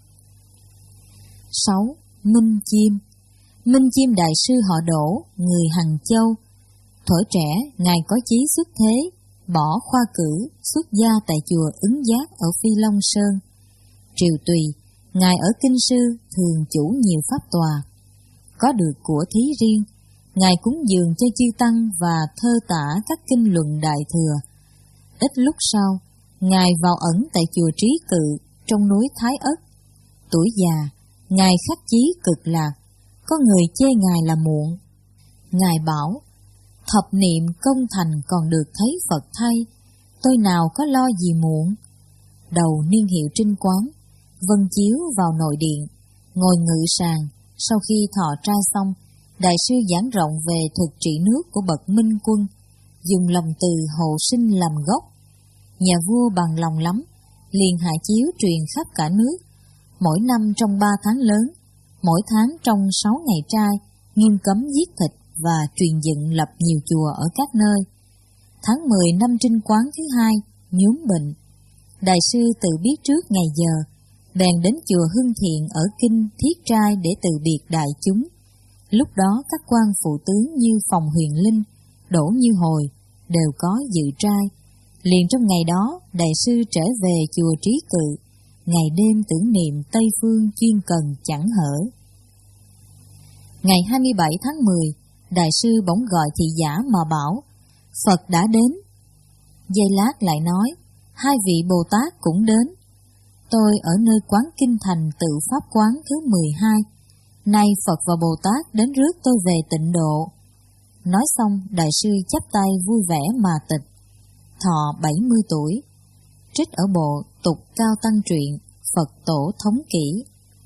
sáu. Minh Chiêm. Minh Chiêm Đại Sư họ Đỗ, người Hằng Châu. Thuở trẻ, Ngài có chí xuất thế, bỏ khoa cử, xuất gia tại chùa Ứng Giác ở Phi Long Sơn. Triều tùy, Ngài ở Kinh Sư thường chủ nhiều pháp tòa. Có được của thí riêng, Ngài cúng dường cho chư tăng và thơ tả các kinh luận Đại Thừa. Ít lúc sau, Ngài vào ẩn tại chùa Trí Cự trong núi Thái Ất. Tuổi già, Ngài khắc chí cực lạc, có người chê Ngài là muộn. Ngài bảo, thập niệm công thành còn được thấy Phật thay, tôi nào có lo gì muộn. Đầu niên hiệu trinh quán, vân chiếu vào nội điện, ngồi ngự sàng. Sau khi thọ trai xong, đại sư giảng rộng về thuật trị nước của bậc minh quân, dùng lòng từ hộ sinh làm gốc. Nhà vua bằng lòng lắm, liền hạ chiếu truyền khắp cả nước. Mỗi năm trong ba tháng lớn, mỗi tháng trong sáu ngày trai, nghiêm cấm giết thịt và truyền dựng lập nhiều chùa ở các nơi. Tháng mười năm trinh quán thứ hai, nhúm bệnh. Đại sư tự biết trước ngày giờ, bèn đến chùa Hưng Thiện ở kinh thiết trai để từ biệt đại chúng. Lúc đó các quan phụ tướng như Phòng Huyền Linh, Đỗ Như Hồi đều có dự trai. Liền trong ngày đó, đại sư trở về chùa Trí Cự, ngày đêm tưởng niệm Tây Phương chuyên cần chẳng hở. Ngày hai mươi bảy tháng mười, đại sư bỗng gọi thị giả mà bảo, Phật đã đến. Giây lát lại nói, hai vị Bồ Tát cũng đến. Tôi ở nơi quán Kinh Thành Tự Pháp quán thứ mười hai, nay Phật và Bồ Tát đến rước tôi về tịnh độ. Nói xong, đại sư chắp tay vui vẻ mà tịch. Thọ bảy mươi tuổi. Trích ở bộ Tục Cao Tăng Truyện, Phật Tổ Thống Kỷ.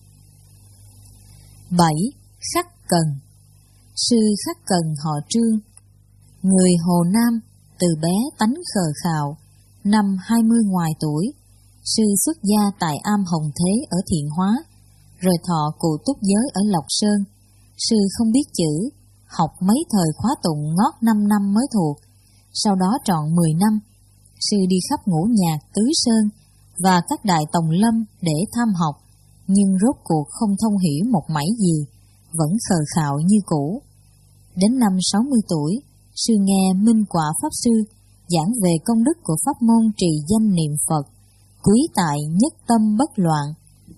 bảy. Khắc Cần. Sư Khắc Cần họ Trương, người Hồ Nam, từ bé tánh khờ khạo, năm hai mươi ngoài tuổi. Sư xuất gia tại am Hồng Thế ở Thiện Hóa, rồi thọ cụ túc giới ở Lộc Sơn. Sư không biết chữ, học mấy thời khóa tụng ngót năm năm mới thuộc, sau đó trọn mười năm. Sư đi khắp Ngũ Nhạc, Tứ Sơn và các đại tòng lâm để tham học, nhưng rốt cuộc không thông hiểu một mảy gì, vẫn khờ khạo như cũ. Đến năm sáu mươi tuổi, sư nghe Minh Quả Pháp Sư giảng về công đức của pháp môn trì danh niệm Phật, quý tại nhất tâm bất loạn.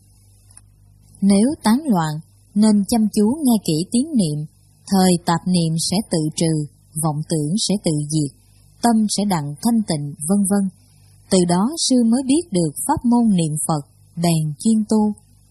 Nếu tán loạn, nên chăm chú nghe kỹ tiếng niệm, thời tạp niệm sẽ tự trừ, vọng tưởng sẽ tự diệt, tâm sẽ đặng thanh tịnh, vân vân. Từ đó sư mới biết được pháp môn niệm Phật, bèn chuyên tu.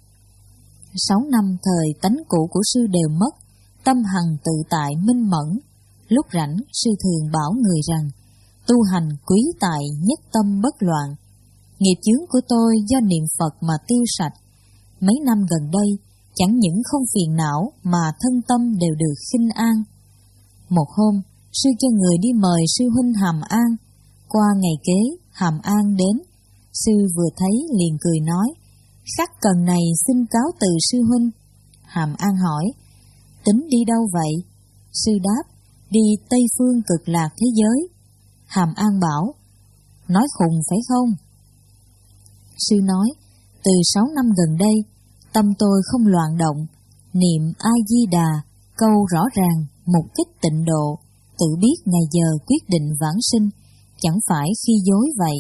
Sáu năm thời tánh cũ của sư đều mất, tâm hằng tự tại minh mẫn. Lúc rảnh, sư thường bảo người rằng, tu hành quý tại nhất tâm bất loạn. Nghiệp chướng của tôi do niệm Phật mà tiêu sạch. Mấy năm gần đây, chẳng những không phiền não mà thân tâm đều được khinh an. Một hôm, sư cho người đi mời sư huynh Hàm An. Qua ngày kế, Hàm An đến. Sư vừa thấy liền cười nói, Khắc Cần này xin cáo từ sư huynh. Hàm An hỏi, tính đi đâu vậy? Sư đáp, đi Tây Phương Cực Lạc thế giới. Hàm An bảo, nói khùng phải không? Sư nói, từ sáu năm gần đây, tâm tôi không loạn động, niệm A-di-đà, câu rõ ràng, mục kích tịnh độ, tự biết ngày giờ quyết định vãng sinh, chẳng phải khi dối vậy.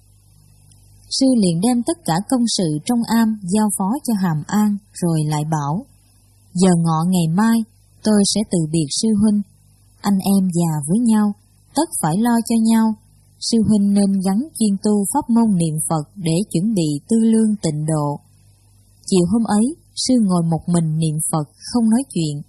Sư liền đem tất cả công sự trong am giao phó cho Hàm An, rồi lại bảo, giờ ngọ ngày mai, tôi sẽ từ biệt sư huynh. Anh em già với nhau, tất phải lo cho nhau. Sư huynh nên gắn chuyên tu pháp môn niệm Phật để chuẩn bị tư lương tịnh độ. Chiều hôm ấy, sư ngồi một mình niệm Phật, không nói chuyện.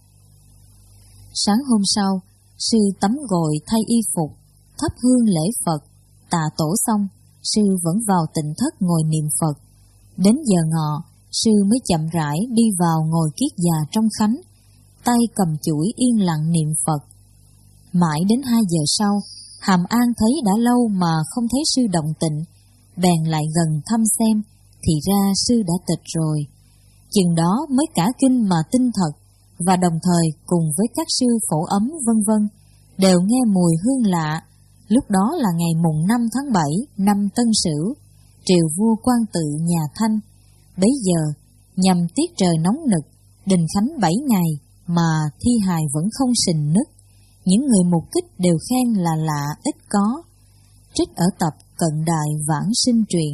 Sáng hôm sau, sư tắm gội thay y phục, thắp hương lễ Phật, tạ tổ xong, sư vẫn vào tịnh thất ngồi niệm Phật. Đến giờ ngọ, sư mới chậm rãi đi vào ngồi kiết già trong khánh, tay cầm chuỗi yên lặng niệm Phật. Mãi đến hai giờ sau, Hàm An thấy đã lâu mà không thấy sư động tịnh, bèn lại gần thăm xem, thì ra sư đã tịch rồi. Chừng đó mới cả kinh mà tin thật, và đồng thời cùng với các sư phổ ấm vân vân đều nghe mùi hương lạ. Lúc đó là ngày mùng năm tháng bảy năm Tân Sửu, triều vua Quang Tự nhà Thanh. Bấy giờ nhằm tiết trời nóng nực, đình khánh bảy ngày mà thi hài vẫn không sình nứt. Những người mục kích đều khen là lạ ít có. Trích ở tập Cận Đại Vãng Sinh Truyện.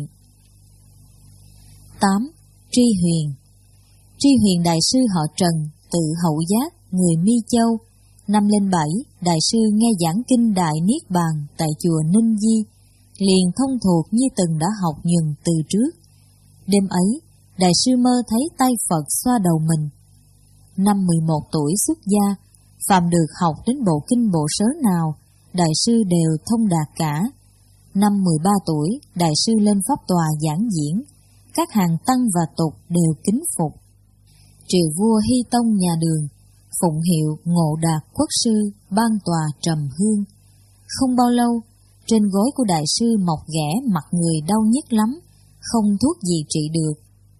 tám. Tri Huyền. Tri Huyền đại sư họ Trần, tự Hậu Giác, người Mi Châu. Năm lên bảy, đại sư nghe giảng kinh Đại Niết Bàn tại chùa Ninh Di, liền thông thuộc như từng đã học nhường từ trước. Đêm ấy, Đại sư mơ thấy tay Phật xoa đầu mình. Năm mười một tuổi xuất gia, phàm được học đến bộ kinh bộ sớ nào, đại sư đều thông đạt cả. Năm mười ba tuổi, đại sư lên pháp tòa giảng diễn, các hàng tăng và tục đều kính phục. Triều vua Hy Tông nhà Đường, phụng hiệu Ngộ Đạt Quốc sư, ban tòa trầm hương. Không bao lâu, trên gối của đại sư mọc ghẻ mặt người đau nhức lắm, không thuốc gì trị được.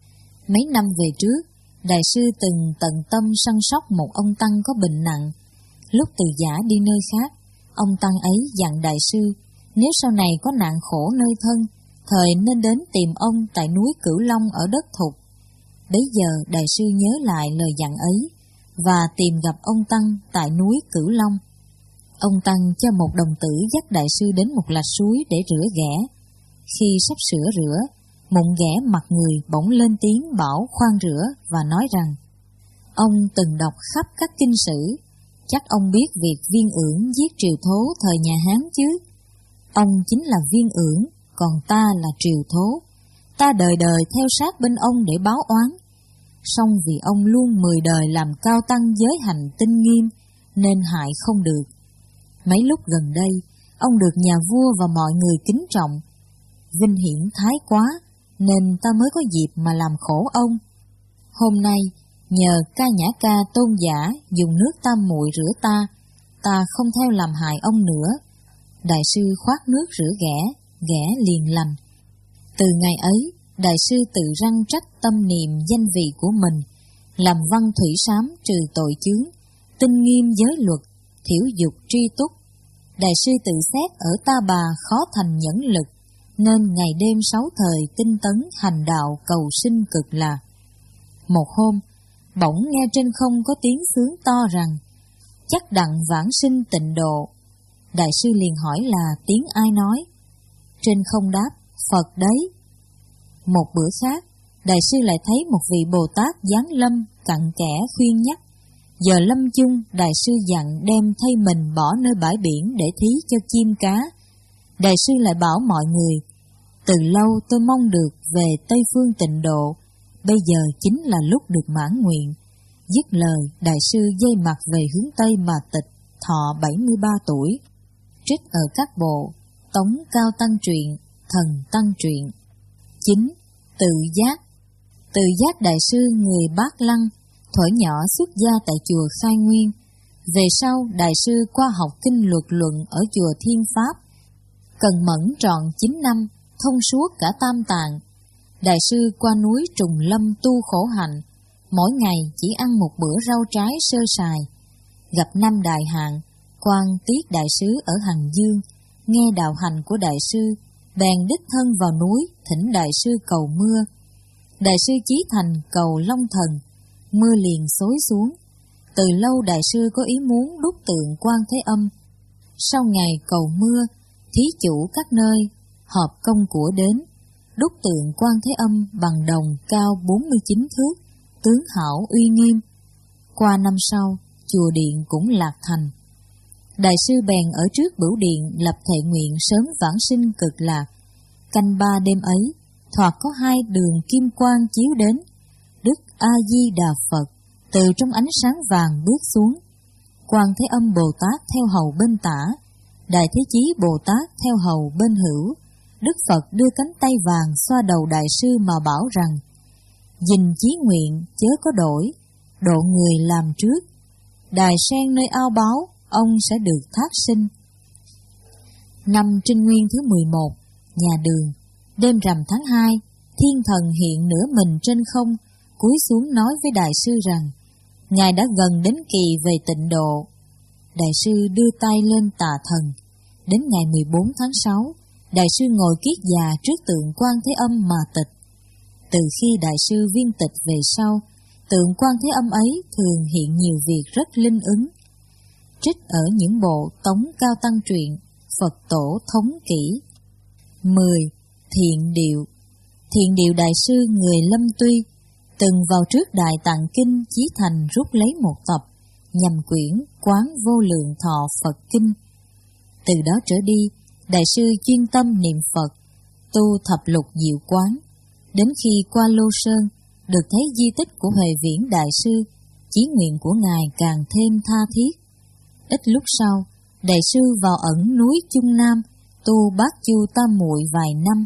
Mấy năm về trước, đại sư từng tận tâm săn sóc một ông tăng có bệnh nặng. Lúc từ giả đi nơi khác, ông tăng ấy dặn đại sư, nếu sau này có nạn khổ nơi thân, thời nên đến tìm ông tại núi Cửu Long ở đất Thục. Bấy giờ đại sư nhớ lại lời dặn ấy, và tìm gặp ông tăng tại núi Cửu Long. Ông tăng cho một đồng tử dắt đại sư đến một lạch suối để rửa ghẻ. Khi sắp sửa rửa, mụn ghẻ mặt người bỗng lên tiếng bảo khoan rửa và nói rằng: ông từng đọc khắp các kinh sử, chắc ông biết việc Viên Ưỡng giết Triều Thố thời nhà Hán chứ. Ông chính là Viên Ưỡng, còn ta là Triều Thố. Ta đời đời theo sát bên ông để báo oán. Song vì ông luôn mười đời làm cao tăng giới hành tinh nghiêm, nên hại không được. Mấy lúc gần đây, ông được nhà vua và mọi người kính trọng. Vinh hiển thái quá, nên ta mới có dịp mà làm khổ ông. Hôm nay, nhờ Ca Nhã Ca tôn giả dùng nước tam muội rửa ta, ta không theo làm hại ông nữa. Đại sư khoát nước rửa ghẻ, ghẻ liền lành. Từ ngày ấy, đại sư tự răng trách tâm niệm danh vị của mình, làm văn thủy sám trừ tội chướng, tinh nghiêm giới luật, thiểu dục tri túc. Đại sư tự xét ở Ta Bà khó thành nhẫn lực, nên ngày đêm sáu thời tinh tấn hành đạo cầu sinh cực lạc. Một hôm, bỗng nghe trên không có tiếng sướng to rằng: chắc đặng vãng sinh tịnh độ. Đại sư liền hỏi là tiếng ai nói. Trên không đáp: Phật đấy. Một bữa khác, đại sư lại thấy một vị Bồ Tát giáng lâm cặn kẽ khuyên nhắc. Giờ lâm chung, đại sư dặn đem thây mình bỏ nơi bãi biển để thí cho chim cá. Đại sư lại bảo mọi người: từ lâu tôi mong được về Tây Phương tịnh độ, bây giờ chính là lúc được mãn nguyện. Dứt lời, đại sư dây mặt về hướng Tây mà tịch, thọ bảy mươi ba tuổi. Trích ở các bộ Tống Cao Tăng Truyện, Thần Tăng Truyện. chín. Tự giác. Tự giác đại sư người Bát Lăng, thuở nhỏ xuất gia tại chùa Khai Nguyên. Về sau, đại sư qua học kinh luật luận ở chùa Thiên Pháp. Cần mẫn trọn chín năm, thông suốt cả tam tạng. Đại sư qua núi Trùng Lâm tu khổ hạnh, mỗi ngày chỉ ăn một bữa rau trái sơ sài. Gặp năm đại hạn, quan tiết đại sứ ở Hằng Dương, nghe đạo hành của đại sư, bèn đích thân vào núi thỉnh đại sư cầu mưa. Đại sư chí thành cầu Long Thần, mưa liền xối xuống. Từ lâu đại sư có ý muốn đúc tượng Quan Thế Âm. Sau ngày cầu mưa, thí chủ các nơi họp công của đến, đúc tượng Quan Thế Âm bằng đồng cao bốn mươi chín thước, tướng hảo uy nghiêm. Qua năm sau, chùa điện cũng lạc thành. Đại sư bèn ở trước bửu điện lập thệ nguyện sớm vãng sinh cực lạc. Canh ba đêm ấy, thoạt có hai đường kim quang chiếu đến. Đức A Di Đà Phật từ trong ánh sáng vàng bước xuống. Quan Thế Âm Bồ Tát theo hầu bên tả, Đại Thế Chí Bồ Tát theo hầu bên hữu. Đức Phật đưa cánh tay vàng xoa đầu đại sư mà bảo rằng: dình chí nguyện chớ có đổi, độ người làm trước. Đài sen nơi ao báo, ông sẽ được thác sinh. Năm Trinh Nguyên thứ mười một, nhà Đường, đêm rằm tháng hai, thiên thần hiện nửa mình trên không, cúi xuống nói với đại sư rằng: Ngài đã gần đến kỳ về tịnh độ. Đại sư đưa tay lên tà thần. Đến ngày mười bốn tháng sáu, đại sư ngồi kiết già trước tượng Quan Thế Âm mà tịch. Từ khi đại sư viên tịch về sau, tượng Quan Thế Âm ấy thường hiện nhiều việc rất linh ứng. Trích ở những bộ Tống Cao Tăng Truyện, Phật Tổ Thống Kỷ. mười. Thiện Điệu. Thiện Điệu đại sư người Lâm Tuy từng vào trước Đại Tạng Kinh chí thành rút lấy một tập, nhằm quyển Quán Vô Lượng Thọ Phật Kinh. Từ đó trở đi, đại sư chuyên tâm niệm Phật, tu thập lục diệu quán. Đến khi qua Lô Sơn, được thấy di tích của Huệ Viễn Đại Sư, chí nguyện của Ngài càng thêm tha thiết. Ít lúc sau, Đại sư vào ẩn núi Chung Nam, tu bát chu tam muội vài năm.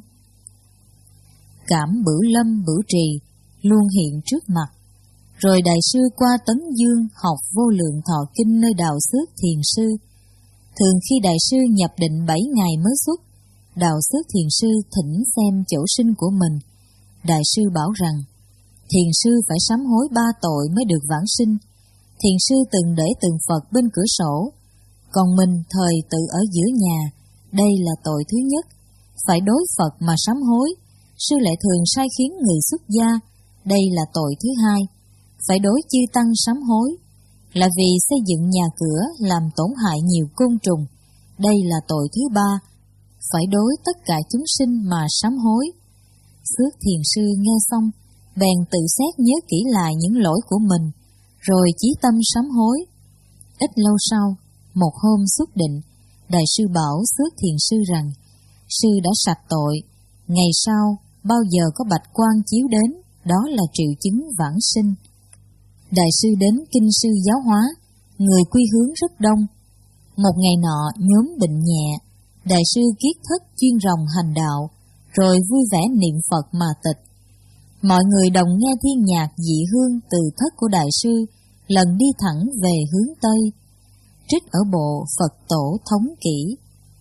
Cảm Bửu Lâm Bửu Trì luôn hiện trước mặt. Rồi Đại sư qua Tấn Dương học Vô Lượng Thọ Kinh nơi Đạo Xước Thiền Sư. Thường khi Đại sư nhập định bảy ngày mới xuất, Đạo Xước Thiền Sư thỉnh xem chỗ sinh của mình. Đại sư bảo rằng, thiền sư phải sám hối ba tội mới được vãng sinh. Thiền sư từng để tượng Phật bên cửa sổ, còn mình thời tự ở giữa nhà. Đây là tội thứ nhất, phải đối Phật mà sám hối. Sư lại thường sai khiến người xuất gia. Đây là tội thứ hai, phải đối chư tăng sám hối, là vì xây dựng nhà cửa làm tổn hại nhiều côn trùng. Đây là tội thứ ba, phải đối tất cả chúng sinh mà sám hối. Xước thiền sư nghe xong, bèn tự xét nhớ kỹ lại những lỗi của mình, rồi chí tâm sám hối. Ít lâu sau, một hôm xuất định, Đại sư bảo Xước thiền sư rằng, sư đã sạch tội, ngày sau bao giờ có bạch quang chiếu đến, đó là triệu chứng vãng sinh. Đại sư đến kinh sư giáo hóa, người quy hướng rất đông. Một ngày nọ nhóm bệnh nhẹ, Đại sư kiết thất chuyên ròng hành đạo, rồi vui vẻ niệm Phật mà tịch. Mọi người đồng nghe thiên nhạc dị hương từ thất của Đại sư, lần đi thẳng về hướng Tây. Trích ở bộ Phật Tổ Thống Kỷ.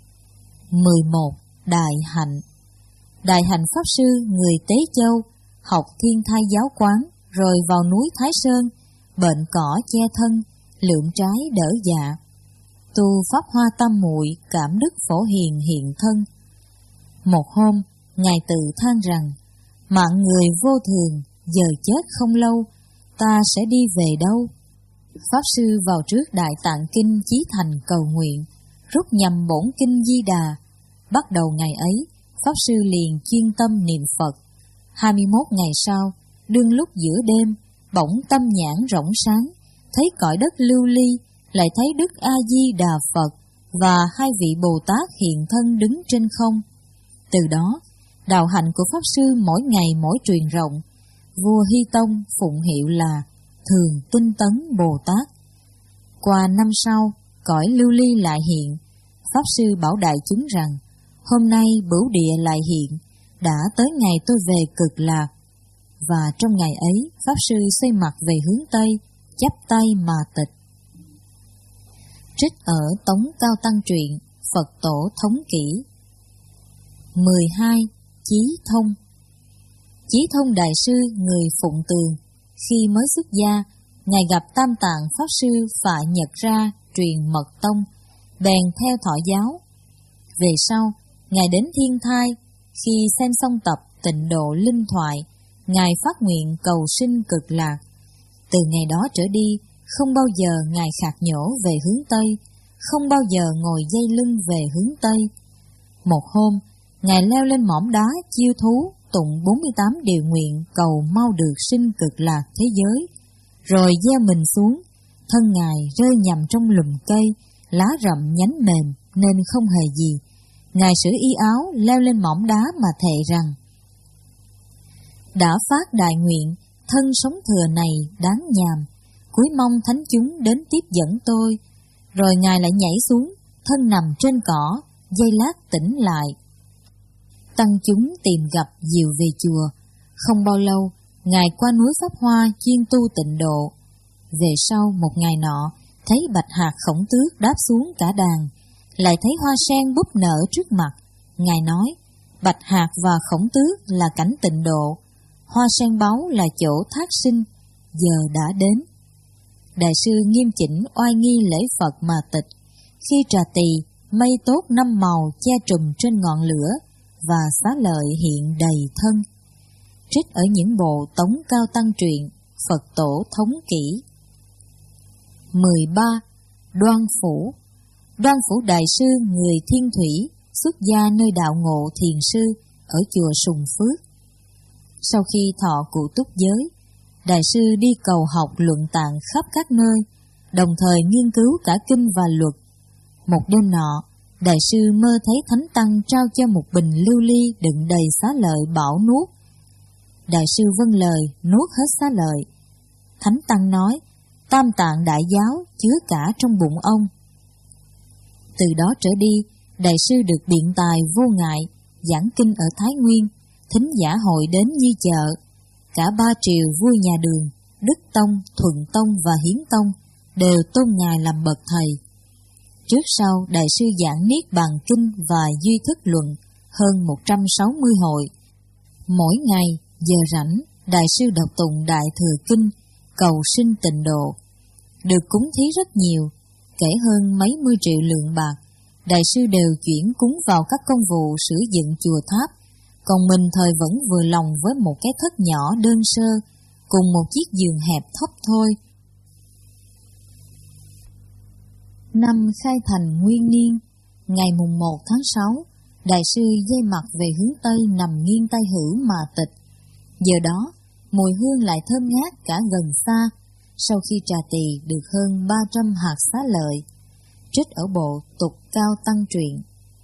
mười một. Đại Hạnh. Đại Hạnh Pháp Sư người Tế Châu, học Thiên Thai Giáo Quán, rồi vào núi Thái Sơn, bệnh cỏ che thân, lượm trái đỡ dạ. Tu Pháp Hoa Tam Muội, cảm đức Phổ Hiền hiện thân. Một hôm, Ngài tự than rằng, mạng người vô thường, giờ chết không lâu, ta sẽ đi về đâu? Pháp Sư vào trước Đại Tạng Kinh chí thành cầu nguyện, rút nhằm bổn kinh Di Đà. Bắt đầu ngày ấy, Pháp Sư liền chuyên tâm niệm Phật. hai mươi mốt ngày sau, đương lúc giữa đêm, bỗng tâm nhãn rỗng sáng, thấy cõi đất lưu ly, lại thấy Đức A Di Đà Phật và hai vị Bồ Tát hiện thân đứng trên không. Từ đó, đạo hạnh của Pháp Sư mỗi ngày mỗi truyền rộng. Vua Hy Tông phụng hiệu là Thường Tinh Tấn Bồ Tát. Qua năm sau, cõi lưu ly lại hiện. Pháp Sư bảo đại chúng rằng, hôm nay Bửu Địa lại hiện, đã tới ngày tôi về Cực Lạc. Và trong ngày ấy, Pháp Sư xoay mặt về hướng Tây, chắp tay mà tịch. Trích ở Tống Cao Tăng Truyện, Phật Tổ Thống Kỷ. mười hai. Chí Thông. Chí Thông Đại Sư người Phụng Tường, khi mới xuất gia, Ngài gặp Tam Tạng Pháp Sư Phạ Nhật Ra truyền Mật Tông, bèn theo thọ giáo. Về sau, Ngài đến Thiên Thai, khi xem xong tập Tịnh Độ Linh Thoại, Ngài phát nguyện cầu sinh Cực Lạc. Từ ngày đó trở đi, không bao giờ Ngài khạc nhổ về hướng Tây, không bao giờ ngồi dây lưng về hướng Tây. Một hôm, Ngài leo lên mỏm đá chiêu thú, tụng bốn mươi tám điều nguyện cầu mau được sinh Cực Lạc thế giới, rồi gieo mình xuống. Thân Ngài rơi nhằm trong lùm cây, lá rậm nhánh mềm nên không hề gì. Ngài sửa y áo, leo lên mỏm đá mà thệ rằng, đã phát đại nguyện, thân sống thừa này đáng nhàm, cúi mong thánh chúng đến tiếp dẫn tôi. Rồi Ngài lại nhảy xuống, thân nằm trên cỏ, giây lát tỉnh lại. Tăng chúng tìm gặp dìu về chùa. Không bao lâu, Ngài qua núi Pháp Hoa chuyên tu tịnh độ. Về sau một ngày nọ, thấy bạch hạc Khổng Tước đáp xuống cả đàn, lại thấy hoa sen búp nở trước mặt. Ngài nói, bạch hạc và Khổng Tước là cảnh tịnh độ, hoa sen báu là chỗ thác sinh, giờ đã đến. Đại sư nghiêm chỉnh oai nghi lễ Phật mà tịch. Khi trà tỳ, mây tốt năm màu che trùm trên ngọn lửa, và xá lợi hiện đầy thân. Trích ở những bộ Tống Cao Tăng Truyện, Phật Tổ Thống Kỷ. mười ba. Đoan Phủ. Đoan Phủ Đại Sư người Thiên Thủy, xuất gia nơi đạo Ngộ Thiền Sư, ở chùa Sùng Phước. Sau khi thọ cụ túc giới, Đại sư đi cầu học luận tạng khắp các nơi, đồng thời nghiên cứu cả kinh và luật. Một đêm nọ, Đại sư mơ thấy Thánh Tăng trao cho một bình lưu ly đựng đầy xá lợi bảo nuốt. Đại sư vâng lời, nuốt hết xá lợi. Thánh Tăng nói, Tam Tạng Đại Giáo chứa cả trong bụng ông. Từ đó trở đi, đại sư được biện tài vô ngại, giảng kinh ở Thái Nguyên, thính giả hội đến như chợ. Cả ba triều vua nhà Đường, Đức Tông, Thuận Tông và Hiến Tông đều tôn ngài làm bậc thầy. Trước sau, đại sư giảng Niết Bàn Kinh và Duy Thức Luận hơn một trăm sáu mươi hội. Mỗi ngày, giờ rảnh, đại sư đọc tụng Đại Thừa Kinh, cầu sinh tịnh độ. Được cúng thí rất nhiều, kể hơn mấy mươi triệu lượng bạc. Đại sư đều chuyển cúng vào các công vụ sửa dựng chùa tháp, còn mình thời vẫn vừa lòng với một cái thất nhỏ đơn sơ, cùng một chiếc giường hẹp thấp thôi. Năm khai thành nguyên niên, ngày mùng một tháng sáu, đại sư dây mặt về hướng Tây nằm nghiêng tay hữu mà tịch. Giờ đó, mùi hương lại thơm ngát cả gần xa, sau khi trà tỳ được hơn ba trăm hạt xá lợi. Trích ở bộ Tục Cao Tăng Truyện.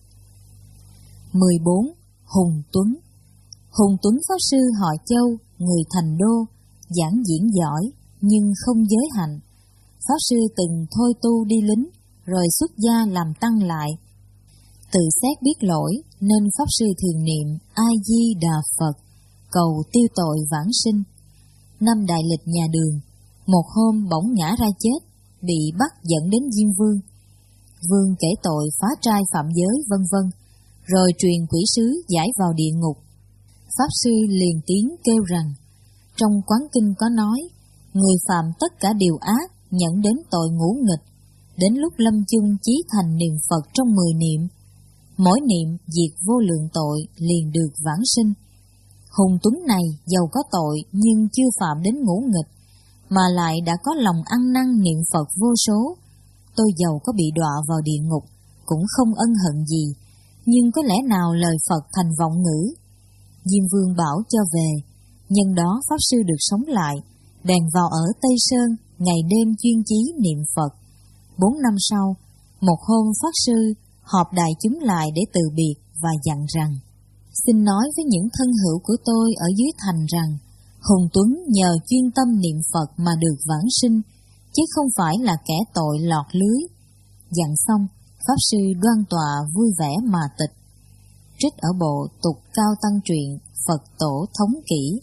mười bốn. Hùng Tuấn. Hùng Tuấn Pháp Sư họ Châu, người Thành Đô, giảng diễn giỏi, nhưng không giới hạnh. Pháp Sư từng thôi tu đi lính, rồi xuất gia làm tăng lại. Tự xét biết lỗi, nên Pháp Sư thường niệm A-di-đà Phật, cầu tiêu tội vãng sinh. Năm đại lịch nhà Đường, một hôm bỗng ngã ra chết, bị bắt dẫn đến Diêm Vương. Vương kể tội phá trai phạm giới vân vân, rồi truyền quỷ sứ giải vào địa ngục. Pháp Sư liền tiếng kêu rằng, trong quán kinh có nói, người phạm tất cả điều ác, nhận đến tội ngũ nghịch, đến lúc lâm chung chí thành niệm Phật trong mười niệm. Mỗi niệm diệt vô lượng tội liền được vãng sinh. Hùng Tuấn này giàu có tội nhưng chưa phạm đến ngũ nghịch, mà lại đã có lòng ăn năn niệm Phật vô số. Tôi giàu có bị đọa vào địa ngục, cũng không ân hận gì, nhưng có lẽ nào lời Phật thành vọng ngữ. Diêm Vương bảo cho về, nhân đó Pháp Sư được sống lại, bèn vào ở Tây Sơn, ngày đêm chuyên chí niệm Phật. Bốn năm sau, một hôm Pháp Sư họp đại chúng lại để từ biệt và dặn rằng, xin nói với những thân hữu của tôi ở dưới thành rằng, Hùng Tuấn nhờ chuyên tâm niệm Phật mà được vãng sinh, chứ không phải là kẻ tội lọt lưới. Dặn xong, Pháp Sư đoan tọa vui vẻ mà tịch. Trích ở bộ Tục Cao Tăng Truyện, Phật Tổ Thống Kỷ.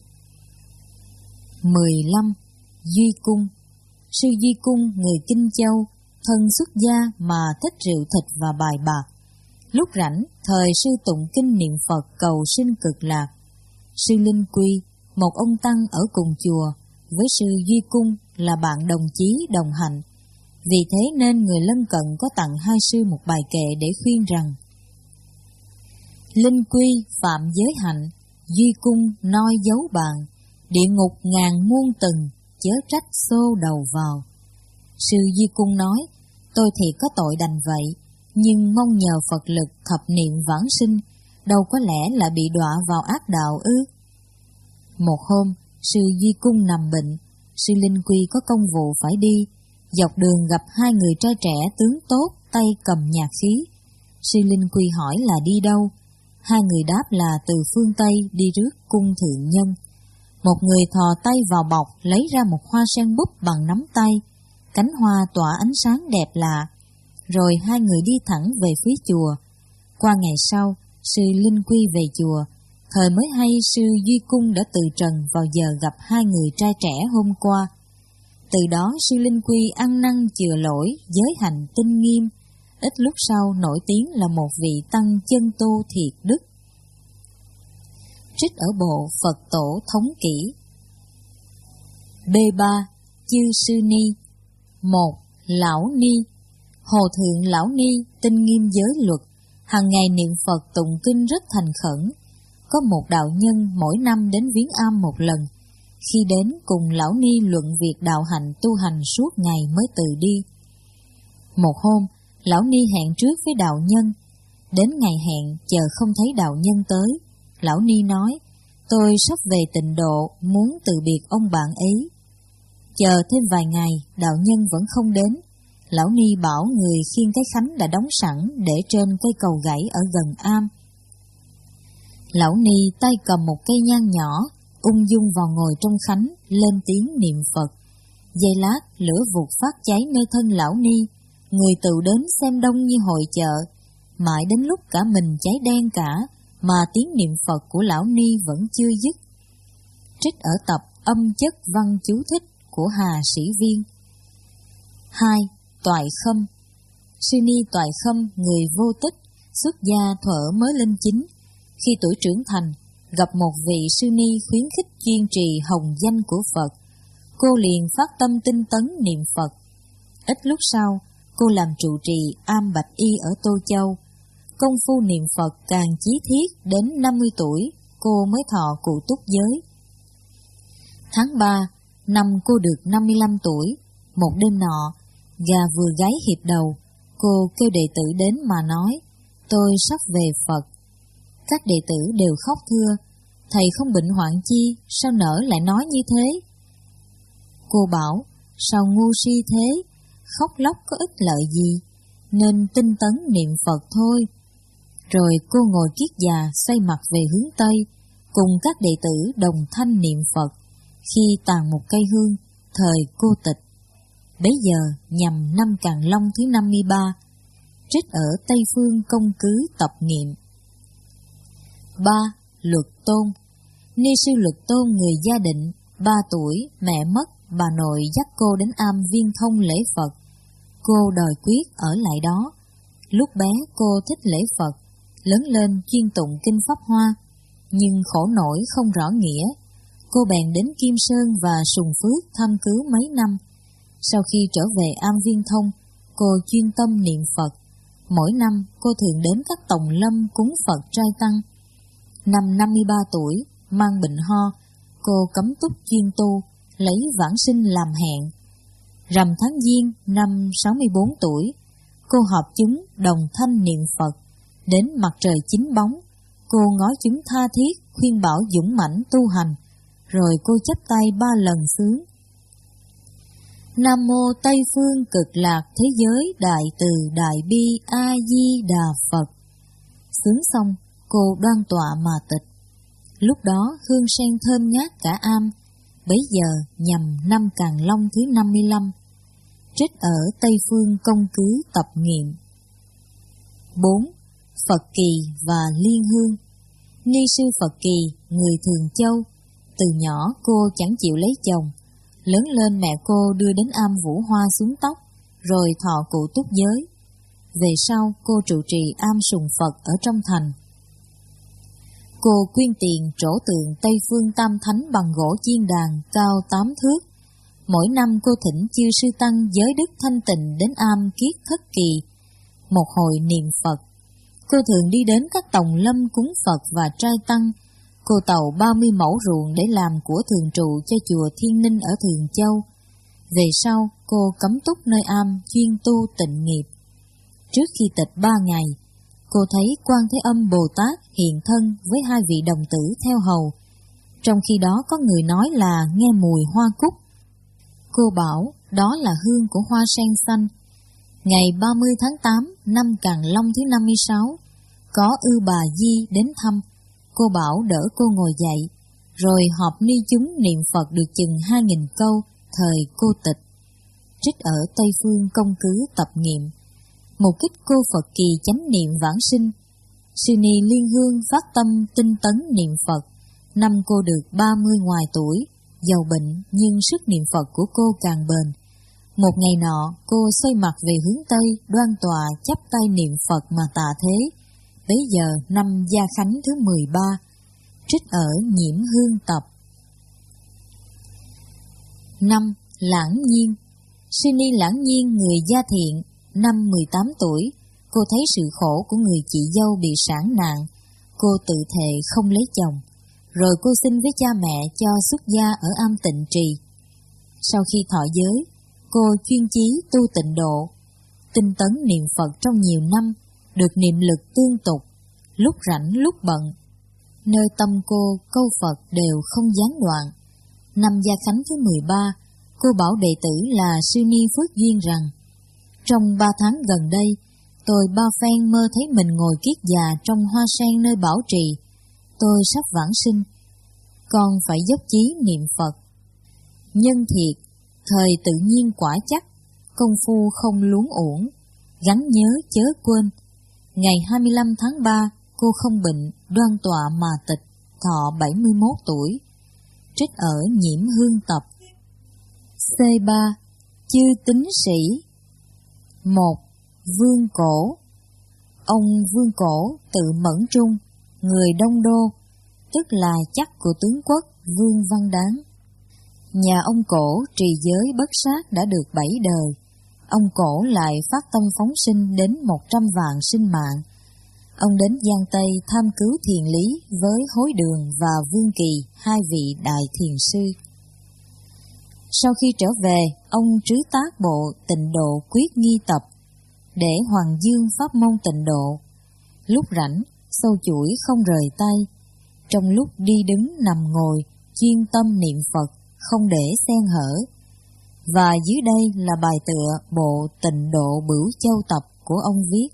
mười lăm. Duy Cung. Sư Duy Cung người Kinh Châu, thân xuất gia mà thích rượu thịt và bài bạc. Lúc rảnh, thời sư tụng kinh niệm Phật cầu sinh cực lạc. Sư Linh Quy, một ông tăng ở cùng chùa, với sư Duy Cung là bạn đồng chí đồng hạnh. Vì thế nên người lân cận có tặng hai sư một bài kệ để khuyên rằng, Linh Quy phạm giới hạnh, Duy Cung noi dấu bàn, địa ngục ngàn muôn tầng, chớ trách xô đầu vào. Sư Duy Cung nói, tôi thì có tội đành vậy, nhưng mong nhờ Phật lực thập niệm vãng sinh, đâu có lẽ là bị đọa vào ác đạo ư. Một hôm, sư Duy Cung nằm bệnh, sư Linh Quy có công vụ phải đi, dọc đường gặp hai người trai trẻ tướng tốt, tay cầm nhạc khí. Sư Linh Quy hỏi là đi đâu? Hai người đáp là từ phương Tây đi rước cung thượng nhân. Một người thò tay vào bọc lấy ra một hoa sen búp bằng nắm tay, cánh hoa tỏa ánh sáng đẹp lạ. Rồi hai người đi thẳng về phía chùa. Qua ngày sau, sư Linh Quy về chùa, thời mới hay sư Duy Cung đã từ trần vào giờ gặp hai người trai trẻ hôm qua. Từ đó sư Linh Quy ăn năn chừa lỗi, giới hạnh tinh nghiêm, ít lúc sau nổi tiếng là một vị tăng chân tu thiệt đức. Trích ở bộ Phật Tổ Thống Kỷ. B ba. Chư Sư Ni. Một. Lão Ni. Hồ Thượng Lão Ni tinh nghiêm giới luật, hàng ngày niệm Phật tụng kinh rất thành khẩn. Có một đạo nhân mỗi năm đến viếng am một lần. Khi đến cùng Lão Ni luận việc đạo hạnh tu hành suốt ngày mới từ đi. Một hôm, Lão Ni hẹn trước với đạo nhân. Đến ngày hẹn chờ không thấy đạo nhân tới. Lão Ni nói, tôi sắp về tịnh độ, muốn từ biệt ông bạn ấy. Chờ thêm vài ngày, đạo nhân vẫn không đến. Lão Ni bảo người khiêng cái khánh đã đóng sẵn để trên cây cầu gãy ở gần am. Lão Ni tay cầm một cây nhang nhỏ, ung dung vào ngồi trong khánh, lên tiếng niệm Phật. Giây lát, lửa vụt phát cháy nơi thân lão ni, người tụ đến xem đông như hội chợ. Mãi đến lúc cả mình cháy đen cả, mà tiếng niệm Phật của lão ni vẫn chưa dứt. Trích ở tập Âm chất văn chú thích của Hà Sĩ Viên. hai. Toại Khâm. Sư ni Toại Khâm, người vô tích, xuất gia thuở mới lên chính. Khi tuổi trưởng thành, gặp một vị sư ni khuyến khích chuyên trì hồng danh của Phật. Cô liền phát tâm tinh tấn niệm Phật. Ít lúc sau, cô làm trụ trì Am Bạch Y ở Tô Châu. Công phu niệm Phật càng chí thiết, đến năm mươi tuổi, cô mới thọ cụ túc giới. Tháng ba, năm cô được năm mươi lăm tuổi, một đêm nọ, gà vừa gáy hiệp đầu, cô kêu đệ tử đến mà nói, tôi sắp về Phật. Các đệ tử đều khóc thưa, thầy không bệnh hoạn chi, sao nỡ lại nói như thế? Cô bảo, sao ngu si thế, khóc lóc có ích lợi gì, nên tinh tấn niệm Phật thôi. Rồi cô ngồi kiết già xoay mặt về hướng Tây, cùng các đệ tử đồng thanh niệm Phật, khi tàn một cây hương, thời cô tịch. Bấy giờ nhằm năm Càn Long thứ năm mươi ba, trích ở Tây Phương Công Cứ tập nghiệm. ba. Luật Tôn. Ni sư Luật Tôn người Gia Định, ba tuổi, mẹ mất, bà nội dắt cô đến Am Viên Thông lễ Phật. Cô đòi quyết ở lại đó. Lúc bé cô thích lễ Phật, lớn lên chuyên tụng kinh Pháp Hoa, nhưng khổ nổi không rõ nghĩa. Cô bèn đến Kim Sơn và Sùng Phước thăm cứu mấy năm. Sau khi trở về Am Viên Thông, cô chuyên tâm niệm Phật. Mỗi năm cô thường đến các tòng lâm cúng Phật trai tăng. Năm năm mươi ba tuổi, mang bệnh ho, cô cấm túc chuyên tu, lấy vãng sinh làm hẹn. Rằm tháng Giêng năm sáu mươi bốn tuổi, cô họp chúng đồng thanh niệm Phật. Đến mặt trời chín bóng, cô ngó chúng tha thiết, khuyên bảo dũng mãnh tu hành, rồi cô chắp tay ba lần xướng. Nam mô Tây Phương Cực Lạc Thế Giới Đại Từ Đại Bi A Di Đà Phật. Xướng xong, cô đoan tọa mà tịch. Lúc đó hương sen thơm ngát cả am. Bấy giờ nhằm năm Càn Long thứ năm mươi lăm, trích ở Tây Phương Công Cứ tập nghiệm. bốn. Phật Kỳ và Liên Hương. Ni sư Phật Kỳ, người Thường Châu. Từ nhỏ cô chẳng chịu lấy chồng. Lớn lên mẹ cô đưa đến Am Vũ Hoa xuống tóc, rồi thọ cụ túc giới. Về sau cô trụ trì Am Sùng Phật ở trong thành. Cô quyên tiền trổ tượng Tây Phương Tam Thánh bằng gỗ chiên đàn cao tám thước. Mỗi năm cô thỉnh chư sư tăng giới đức thanh tịnh đến Am Kiết Thất Kỳ, một hồi niệm Phật. Cô thường đi đến các tòng lâm cúng Phật và trai tăng. Cô tậu ba mươi mẫu ruộng để làm của thường trụ cho chùa Thiên Ninh ở Thường Châu. Về sau, cô cấm túc nơi am chuyên tu tịnh nghiệp. Trước khi tịch ba ngày, cô thấy Quan Thế Âm Bồ Tát hiện thân với hai vị đồng tử theo hầu. Trong khi đó có người nói là nghe mùi hoa cúc. Cô bảo đó là hương của hoa sen xanh. Ngày ba mươi tháng tám năm Càn Long thứ năm mươi sáu, có Ư Bà Di đến thăm. Cô bảo đỡ cô ngồi dậy, rồi họp ni chúng niệm Phật được chừng hai nghìn câu, thời cô tịch. Trích ở Tây Phương Công Cứ tập nghiệm. Mục kích cô Phật Kỳ chánh niệm vãng sinh. Sư ni Liên Hương phát tâm tinh tấn niệm Phật. Năm cô được ba mươi ngoài tuổi, giàu bệnh nhưng sức niệm Phật của cô càng bền. Một ngày nọ, cô xoay mặt về hướng Tây, đoan tọa chắp tay niệm Phật mà tạ thế. Bấy giờ năm Gia Khánh thứ mười ba, trích ở Nhiễm Hương tập. năm. Lãng Nhiên. Sư ni Lãng Nhiên người Gia Thiện, năm mười tám tuổi, cô thấy sự khổ của người chị dâu bị sản nạn. Cô tự thệ không lấy chồng, rồi cô xin với cha mẹ cho xuất gia ở Am Tịnh Trì. Sau khi thọ giới, cô chuyên chí tu tịnh độ, tinh tấn niệm Phật trong nhiều năm, được niệm lực tương tục, lúc rảnh lúc bận. Nơi tâm cô câu Phật đều không gián đoạn. Năm Gia Khánh thứ mười ba, cô bảo đệ tử là Sư ni Phước Duyên rằng, trong ba tháng gần đây, tôi ba phen mơ thấy mình ngồi kiết già trong hoa sen nơi bảo trì. Tôi sắp vãng sinh. con phải dốc chí niệm Phật. Nhân thiệt, thời tự nhiên quả chắc, công phu không luống uổng, gắn nhớ chớ quên. Ngày hai mươi lăm tháng ba, cô không bệnh, đoan tọa mà tịch, thọ bảy mươi mốt tuổi. Trích ở Nhiễm Hương Tập. C ba. Chư tín sĩ. Một. Vương Cổ. Ông Vương Cổ tự Mẫn Trung, người Đông Đô, tức là chắc của tướng quốc Vương Văn Đáng. Nhà ông Cổ trì giới bất sát đã được bảy đời. Ông Cổ lại phát tâm phóng sinh đến một trăm vạn sinh mạng. Ông đến Giang Tây tham cứu thiền lý với Hối Đường và Vương Kỳ, hai vị đại thiền sư. Sau khi trở về, ông trứ tác bộ Tịnh Độ Quyết Nghi Tập để hoàng dương pháp môn tịnh độ. Lúc rảnh, sâu chuỗi không rời tay. Trong lúc đi đứng nằm ngồi, chuyên tâm niệm Phật, không để xen hở. Và dưới đây là bài tựa bộ Tịnh Độ Bửu Châu Tập của ông viết.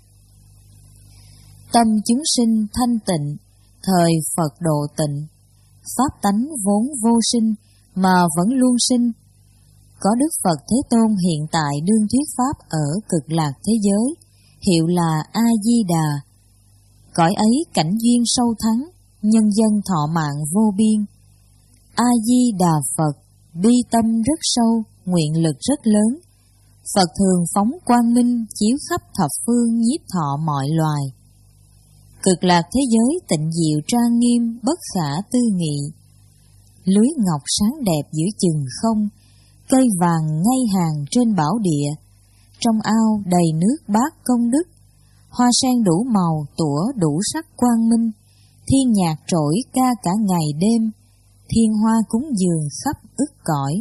Tâm chúng sinh thanh tịnh, thời Phật độ tịnh, pháp tánh vốn vô sinh mà vẫn luôn sinh. Có Đức Phật Thế Tôn hiện tại đương thuyết pháp ở cực lạc thế giới, hiệu là A-di-đà. Cõi ấy cảnh duyên sâu thắng, nhân dân thọ mạng vô biên. A-di-đà Phật, bi tâm rất sâu, nguyện lực rất lớn. Phật thường phóng quang minh, chiếu khắp thập phương nhiếp thọ mọi loài. Cực lạc thế giới tịnh diệu trang nghiêm, bất khả tư nghị. Lưới ngọc sáng đẹp giữa chừng không, cây vàng ngay hàng trên bảo địa. Trong ao đầy nước bát công đức, hoa sen đủ màu tủa đủ sắc quang minh. Thiên nhạc trỗi ca cả ngày đêm, thiên hoa cúng dường khắp ức cõi.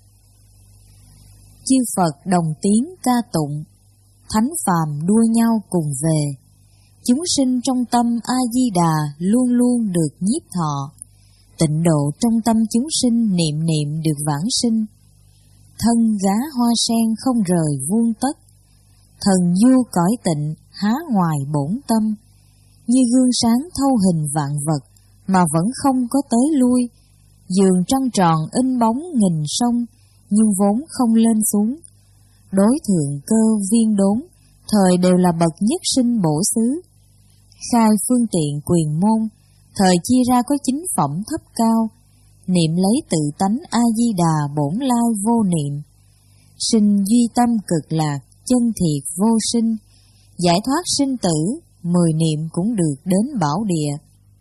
Chư Phật đồng tiếng ca tụng, thánh phàm đua nhau cùng về. Chúng sinh trong tâm A-di-đà luôn luôn được nhiếp thọ. Tịnh độ trong tâm chúng sinh niệm niệm được vãng sinh. Thân gá hoa sen không rời vuông tất, thần du cõi tịnh há ngoài bổn tâm. Như gương sáng thâu hình vạn vật mà vẫn không có tới lui. Giường trăng tròn in bóng nghìn sông, nhưng vốn không lên xuống. Đối thượng cơ viên đốn, thời đều là bậc nhất sinh bổ xứ. Khai phương tiện quyền môn, thời chia ra có chính phẩm thấp cao. Niệm lấy tự tánh A-di-đà bổn lai vô niệm. Sinh duy tâm cực lạc, chân thiệt vô sinh. Giải thoát sinh tử, mười niệm cũng được đến bảo địa.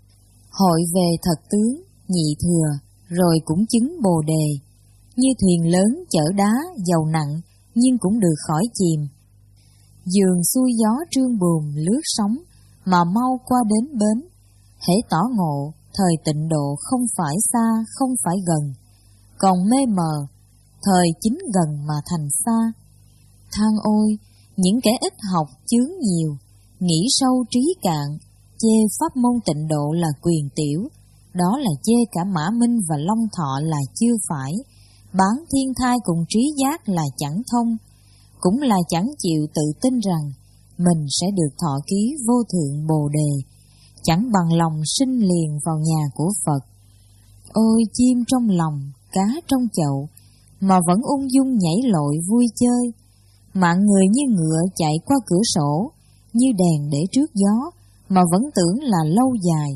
Hội về thật tướng, nhị thừa, rồi cũng chứng bồ đề. Như thuyền lớn chở đá, dầu nặng, nhưng cũng được khỏi chìm. Giường xuôi gió trương buồm lướt sóng, mà mau qua đến bến. Hễ tỏ ngộ, thời tịnh độ không phải xa, không phải gần. Còn mê mờ, thời chính gần mà thành xa. Than ôi, những kẻ ít học chướng nhiều, nghĩ sâu trí cạn, chê pháp môn tịnh độ là quyền tiểu. Đó là chê cả Mã Minh và Long Thọ là chưa phải. Bán thiên thai cùng trí giác là chẳng thông. Cũng là chẳng chịu tự tin rằng mình sẽ được thọ ký vô thượng bồ đề, chẳng bằng lòng sinh liền vào nhà của Phật. Ôi chim trong lòng, cá trong chậu, mà vẫn ung dung nhảy lội vui chơi. Mạng người như ngựa chạy qua cửa sổ, như đèn để trước gió, mà vẫn tưởng là lâu dài.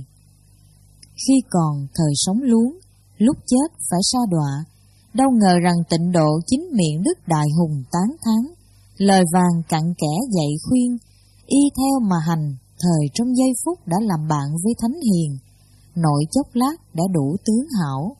Khi còn thời sống luống, lúc chết phải sa đọa, đâu ngờ rằng tịnh độ chính miệng Đức Đại Hùng tán thán. Lời vàng cặn kẽ dạy khuyên, y theo mà hành, thời trong giây phút đã làm bạn với thánh hiền, nội chốc lát đã đủ tướng hảo.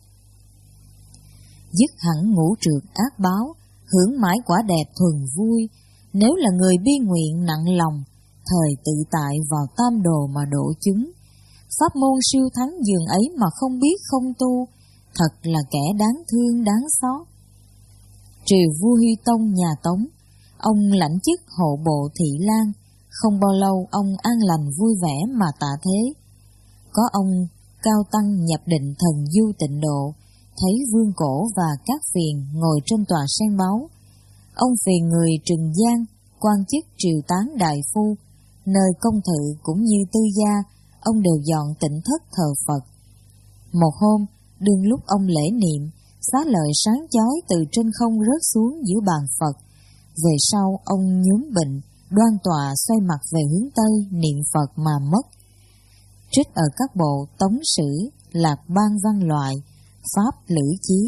Dứt hẳn ngũ trượt ác báo, hưởng mãi quả đẹp thuần vui. Nếu là người bi nguyện nặng lòng, thời tự tại vào tam đồ mà độ chúng. Pháp môn siêu thắng dường ấy mà không biết không tu, thật là kẻ đáng thương đáng xót. Triều vua Huy Tông nhà Tống, ông lãnh chức hộ bộ Thị Lang. Không bao lâu ông an lành vui vẻ mà tạ thế. Có ông cao tăng nhập định thần du tịnh độ, thấy Vương Cổ và các phiền ngồi trên tòa sen báu. Ông phiền người Trừng Giang, quan chức triều tán đại phu, nơi công thự cũng như tư gia, ông đều dọn tịnh thất thờ Phật. Một hôm, Đương lúc ông lễ niệm, xá lợi sáng chói từ trên không rớt xuống giữa bàn Phật. Về sau ông nhúm bệnh, đoan tọa xoay mặt về hướng Tây niệm Phật mà mất. Trích ở các bộ Tống Sử, Lạc Ban Văn Loại, Pháp Lữ Chí.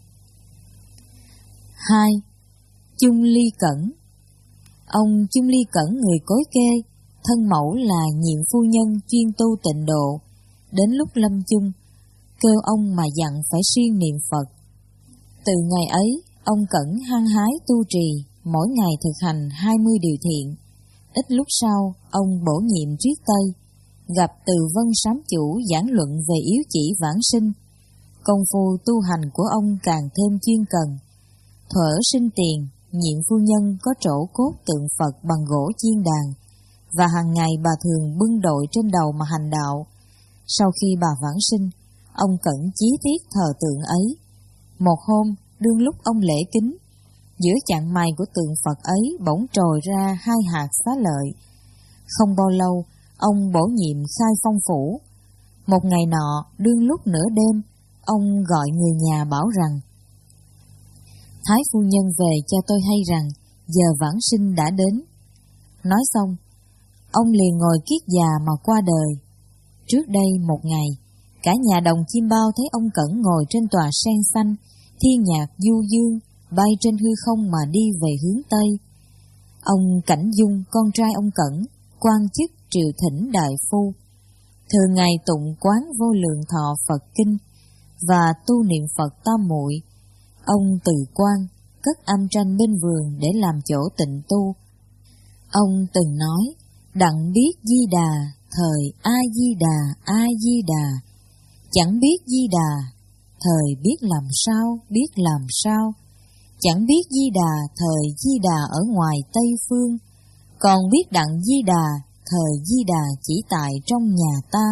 Hai. Chung Ly Cẩn. Ông Chung Ly Cẩn người Cối Kê, thân mẫu là nhiệm phu nhân chuyên tu tịnh độ. Đến lúc lâm chung, kêu ông mà dặn phải siêng niệm Phật. Từ ngày ấy, ông Cẩn hăng hái tu trì, mỗi ngày thực hành hai mươi điều thiện. Ít lúc sau, ông bổ nhiệm Triết Tây, gặp Từ Vân Sám Chủ giảng luận về yếu chỉ vãng sinh. Công phu tu hành của ông càng thêm chuyên cần. Thuở sinh tiền, nhiệm phu nhân có trổ cốt tượng Phật bằng gỗ chiên đàn, và hàng ngày bà thường bưng đội trên đầu mà hành đạo. Sau khi bà vãng sinh, ông Cẩn chí tiết thờ tượng ấy. Một hôm, đương lúc ông lễ kính, giữa chạng mày của tượng Phật ấy bỗng trồi ra hai hạt xá lợi. Không bao lâu, ông bổ nhiệm khai phong phủ. Một ngày nọ, đương lúc nửa đêm, ông gọi người nhà bảo rằng: Thái phu nhân về cho tôi hay rằng giờ vãng sinh đã đến. Nói xong, ông liền ngồi kiết già mà qua đời. Trước đây một ngày, cả nhà đồng chim bao thấy ông Cẩn ngồi trên tòa sen xanh, thiên nhạc du dương, bay trên hư không mà đi về hướng Tây. Ông Cảnh Dung, con trai ông Cẩn, quan chức triều thỉnh đại phu, thường ngày tụng quán vô lượng thọ Phật kinh và tu niệm Phật tam muội. Ông Từ Quan cất am tranh bên vườn để làm chỗ tịnh tu. Ông từng nói: đặng biết Di Đà, thời A Di Đà, A Di Đà. Chẳng biết Di Đà, thời biết làm sao, biết làm sao. Chẳng biết Di Đà, thời Di Đà ở ngoài Tây Phương. Còn biết đặng Di Đà, thời Di Đà chỉ tại trong nhà ta.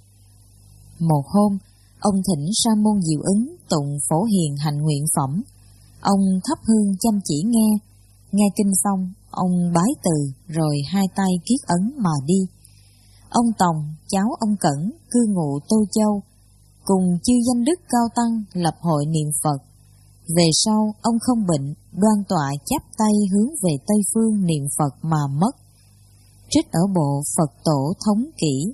Một hôm, ông thỉnh Sa môn Diệu Ứng tụng Phổ Hiền Hạnh Nguyện Phẩm. Ông thắp hương chăm chỉ nghe. Nghe kinh xong, ông bái từ rồi hai tay kiết ấn mà đi. Ông Tòng, cháu ông Cẩn, cư ngụ Tô Châu, cùng chư danh đức cao tăng lập hội niệm Phật. Về sau, ông không bệnh, đoan tọa chắp tay hướng về Tây Phương niệm Phật mà mất. Trích ở bộ Phật Tổ Thống Kỷ.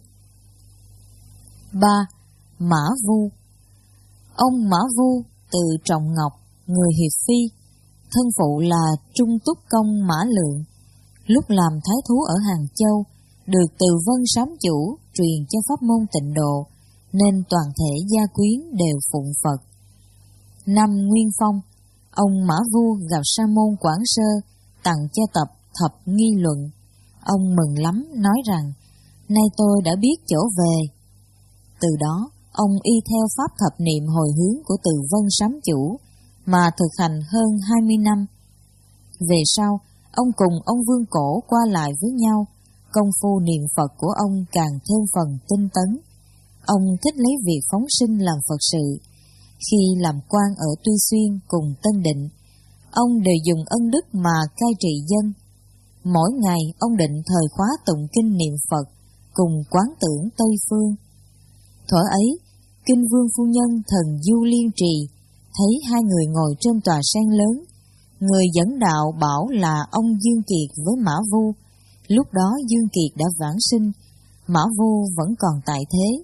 Ba. Mã Vu. Ông Mã Vu từ Trọng Ngọc, người Hiệp Phi, thân phụ là Trung Túc Công Mã Lượng. Lúc làm thái thú ở Hàng Châu, được Từ Vân Sám Chủ truyền cho pháp môn tịnh độ, nên toàn thể gia quyến đều phụng Phật. Năm Nguyên Phong, ông Mã Vu gặp Sa môn Quảng Sơ, tặng cho tập Thập Nghi Luận. Ông mừng lắm, nói rằng: nay tôi đã biết chỗ về. Từ đó, ông y theo pháp thập niệm hồi hướng của Từ Vân Sám Chủ mà thực hành hơn hai mươi năm. Về sau, ông cùng ông Vương Cổ qua lại với nhau, công phu niệm Phật của ông càng thêm phần tinh tấn. Ông thích lấy việc phóng sinh làm Phật sự. Khi làm quan ở Tuy Xuyên cùng Tân Định, ông đều dùng ân đức mà cai trị dân. Mỗi ngày ông định thời khóa tụng kinh niệm Phật, cùng quán tưởng Tây Phương. Thuở ấy, Kinh Vương phu nhân thần Du Liên Trì thấy hai người ngồi trên tòa sen lớn. Người dẫn đạo bảo là ông Dương Kiệt với Mã Vu. Lúc đó Dương Kiệt đã vãng sinh, Mã Vu vẫn còn tại thế.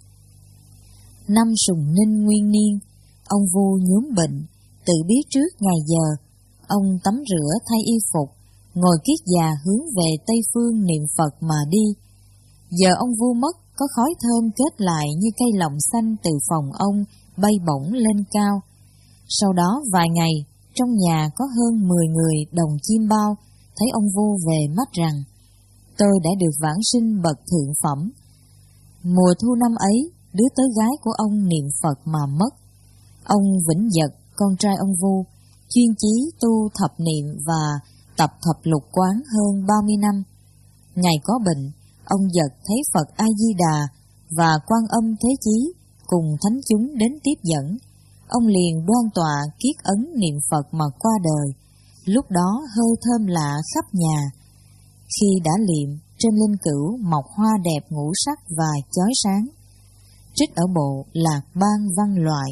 Năm Sùng Ninh Nguyên Niên, ông Vu nhuốm bệnh, tự biết trước ngày giờ. Ông tắm rửa thay y phục, ngồi kiết già hướng về Tây Phương niệm Phật mà đi. Giờ ông Vu mất, có khói thơm kết lại như cây lọng xanh từ phòng ông bay bổng lên cao. Sau đó vài ngày, trong nhà có hơn mười người đồng chim bao thấy ông Vu về mắt rằng: tôi đã được vãng sinh bậc thượng phẩm. Mùa thu năm ấy, đứa tớ gái của ông niệm Phật mà mất. Ông Vĩnh Dật, con trai ông Vu, chuyên chí tu thập niệm và tập thập lục quán hơn ba mươi năm. Ngày có bệnh, ông Dật thấy Phật A Di Đà và Quan Âm Thế Chí cùng thánh chúng đến tiếp dẫn. Ông liền đoan tọa kiết ấn niệm Phật mà qua đời. Lúc đó hơi thơm lạ khắp nhà. Khi đã liệm, trên linh cữu mọc hoa đẹp ngũ sắc và chói sáng. trích ở bộ Lạc Bang Văn Loại.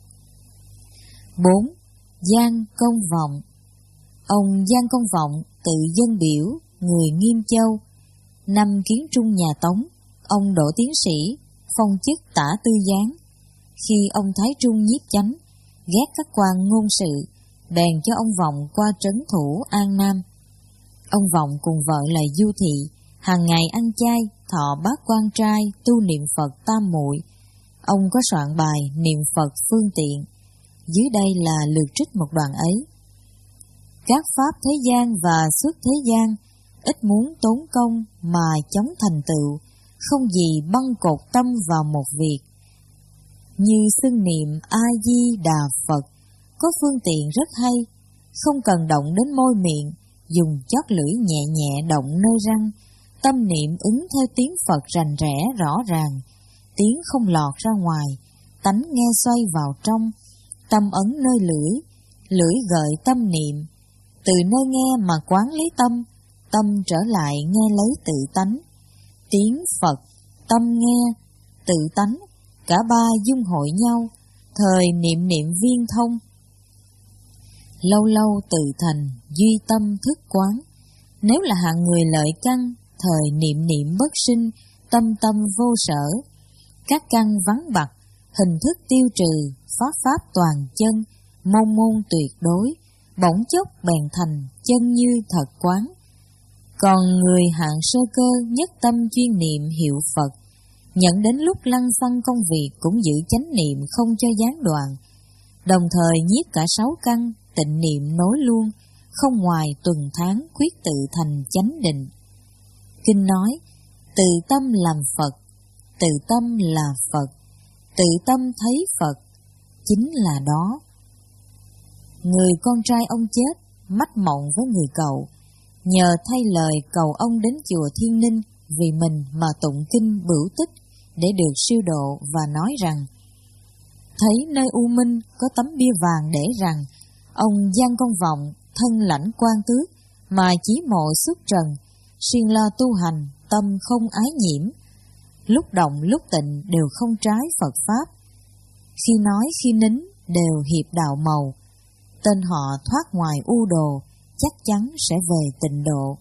bốn. Giang Công Vọng. Ông Giang Công Vọng, tự dân biểu, người Nghiêm Châu. Năm Kiến Trung nhà Tống, ông đỗ tiến sĩ, phong chức tả tư giám. Khi ông Thái Trung nhiếp chánh, ghét các quan ngôn sự, bèn cho ông Vọng qua trấn thủ An Nam. Ông Vọng cùng vợ là Du Thị, hàng ngày ăn chay, thọ bát quan trai, tu niệm Phật tam muội. Ông có soạn bài niệm Phật phương tiện. Dưới đây là lược trích một đoạn ấy. Các pháp thế gian và xuất thế gian, ít muốn tốn công mà chống thành tựu, không gì băng cột tâm vào một việc. Như xưng niệm A-di-đà Phật, có phương tiện rất hay, không cần động đến môi miệng, dùng chót lưỡi nhẹ nhẹ động nơi răng, tâm niệm ứng theo tiếng Phật rành rẽ rõ ràng, tiếng không lọt ra ngoài, tánh nghe xoay vào trong, tâm ấn nơi lưỡi, lưỡi gợi tâm niệm, từ nơi nghe mà quán lấy tâm, tâm trở lại nghe lấy tự tánh. Tiếng Phật, tâm nghe, tự tánh, cả ba dung hội nhau, thời niệm niệm viên thông. Lâu lâu tự thành, duy tâm thức quán. Nếu là hạng người lợi căn, thời niệm niệm bất sinh, tâm tâm vô sở. Các căn vắng bặt, hình thức tiêu trừ, pháp pháp toàn chân, môn môn tuyệt đối, bỗng chốc bèn thành, chân như thật quán. Còn người hạng sơ cơ nhất tâm chuyên niệm hiệu Phật, nhận đến lúc lăng xăng công việc cũng giữ chánh niệm không cho gián đoạn, đồng thời nhiếp cả sáu căn, tịnh niệm nối luôn, không ngoài tuần tháng quyết tự thành chánh định. Kinh nói, tự tâm làm Phật, tự tâm là Phật, tự tâm thấy Phật, chính là đó. Người con trai ông chết, mách mộng với người cậu, nhờ thay lời cầu ông đến chùa Thiên Ninh vì mình mà tụng kinh bửu tích để được siêu độ, và nói rằng thấy nơi U Minh có tấm bia vàng để rằng ông Giang Công Vọng thân lãnh quan tước mà chỉ mộ xuất trần, siêng lo tu hành, tâm không ái nhiễm, lúc động lúc tịnh đều không trái Phật pháp, khi nói khi nín đều hiệp đạo màu, tên họ thoát ngoài u đồ, chắc chắn sẽ về tịnh độ.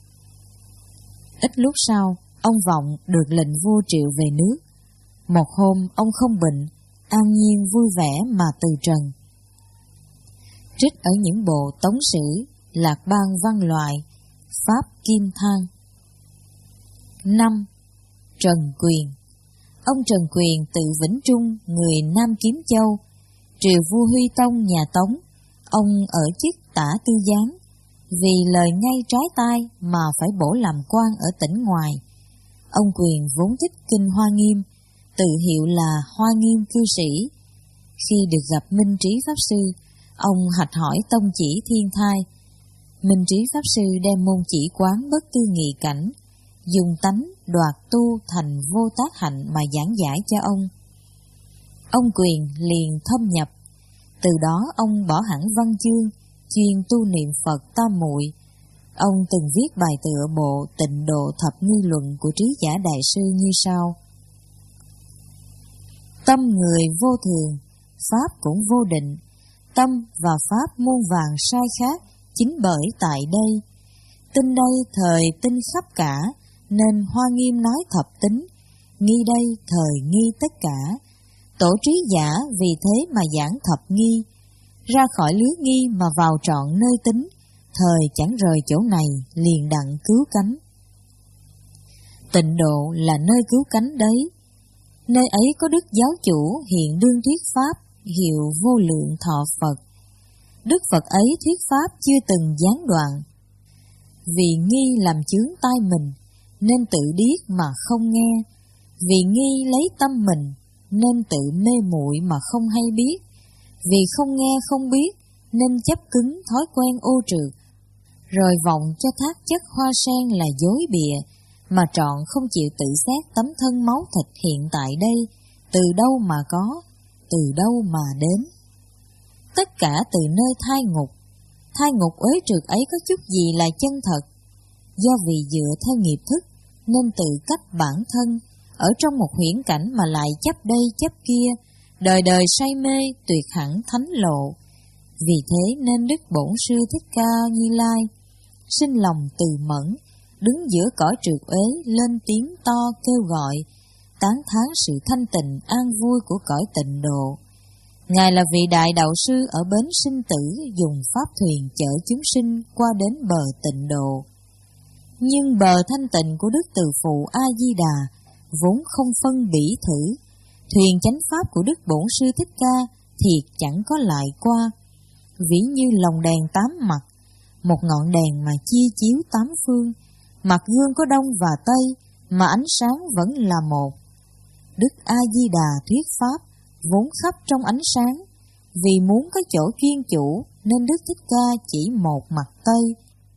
Ít lúc sau, ông Vọng được lệnh vua triệu về nước. Một hôm ông không bệnh, an nhiên vui vẻ mà từ trần. Trích ở những bộ Tống Sử, Lạc Bang Văn Loại, Pháp Kim Thang. năm. Trần Quyền. Ông Trần Quyền tự Vĩnh Trung, người Nam Kiếm Châu, triều vua Huy Tông nhà Tống. Ông ở chức tả tư giám, vì lời ngay trái tai mà phải bổ làm quan ở tỉnh ngoài. Ông Quyền vốn thích kinh Hoa Nghiêm, tự hiệu là Hoa Nghiêm cư sĩ. Khi được gặp Minh Trí Pháp Sư, ông hạch hỏi tông chỉ thiên thai. Minh Trí Pháp Sư đem môn chỉ quán bất tư nghị cảnh, dùng tánh đoạt tu thành vô tác hạnh mà giảng giải cho ông. Ông Quyền liền thâm nhập. Từ đó ông bỏ hẳn văn chương, chuyên tu niệm Phật tam muội. Ông từng viết bài tựa bộ Tịnh Độ Thập Nghi Luận của Trí Giả Đại Sư như sau: tâm người vô thường, pháp cũng vô định, tâm và pháp muôn vàng sai khác, chính bởi tại đây. Tinh đây thời tinh khắp cả, nên Hoa Nghiêm nói thập tính, nghi đây thời nghi tất cả. Tổ trí giả vì thế mà giảng thập nghi, ra khỏi lưới nghi mà vào trọn nơi tính, thời chẳng rời chỗ này liền đặng cứu cánh. Tịnh độ là nơi cứu cánh đấy. Nơi ấy có Đức Giáo Chủ hiện đương thuyết pháp, hiệu vô lượng thọ Phật. Đức Phật ấy thuyết pháp chưa từng gián đoạn. Vì nghi làm chướng tai mình, nên tự điếc mà không nghe. Vì nghi lấy tâm mình, nên tự mê muội mà không hay biết. Vì không nghe không biết, nên chấp cứng thói quen ô trượt. Rồi vọng cho thác chất hoa sen là dối bịa, mà trọn không chịu tự xét tấm thân máu thịt hiện tại đây, từ đâu mà có, từ đâu mà đến. Tất cả từ nơi thai ngục. Thai ngục uế trượt ấy có chút gì là chân thật. Do vì dựa theo nghiệp thức, nên tự cách bản thân, ở trong một huyễn cảnh mà lại chấp đây chấp kia, đời đời say mê, tuyệt hẳn thánh lộ. Vì thế nên Đức Bổn Sư Thích Ca Như Lai sinh lòng từ mẫn, đứng giữa cõi trượt uế, lên tiếng to kêu gọi, tán thán sự thanh tịnh an vui của cõi tịnh độ. Ngài là vị đại đạo sư ở bến sinh tử, dùng pháp thuyền chở chúng sinh qua đến bờ tịnh độ. Nhưng bờ thanh tịnh của Đức Từ Phụ A Di Đà vốn không phân bỉ thử, thuyền chánh pháp của Đức Bổn Sư Thích Ca thiệt chẳng có lại qua. Ví như lồng đèn tám mặt, một ngọn đèn mà chia chiếu tám phương, mặt gương có đông và tây, mà ánh sáng vẫn là một. Đức A Di Đà thuyết pháp vốn khắp trong ánh sáng, vì muốn có chỗ chuyên chủ nên Đức Thích Ca chỉ một mặt tây.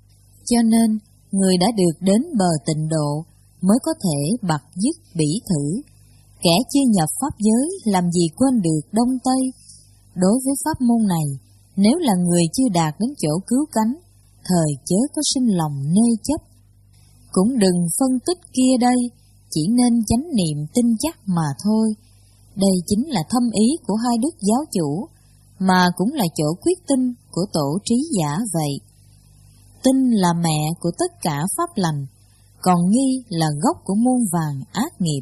Cho nên người đã được đến bờ tịnh độ mới có thể bặt dứt bỉ thử. Kẻ chưa nhập pháp giới làm gì quên được đông tây. Đối với pháp môn này, nếu là người chưa đạt đến chỗ cứu cánh, thời chớ có sinh lòng nê chấp. Cũng đừng phân tích kia đây, chỉ nên chánh niệm tin chắc mà thôi. Đây chính là thâm ý của hai đức giáo chủ, mà cũng là chỗ quyết tinh của tổ trí giả vậy. Tinh là mẹ của tất cả pháp lành, còn nghi là gốc của muôn vàn ác nghiệp.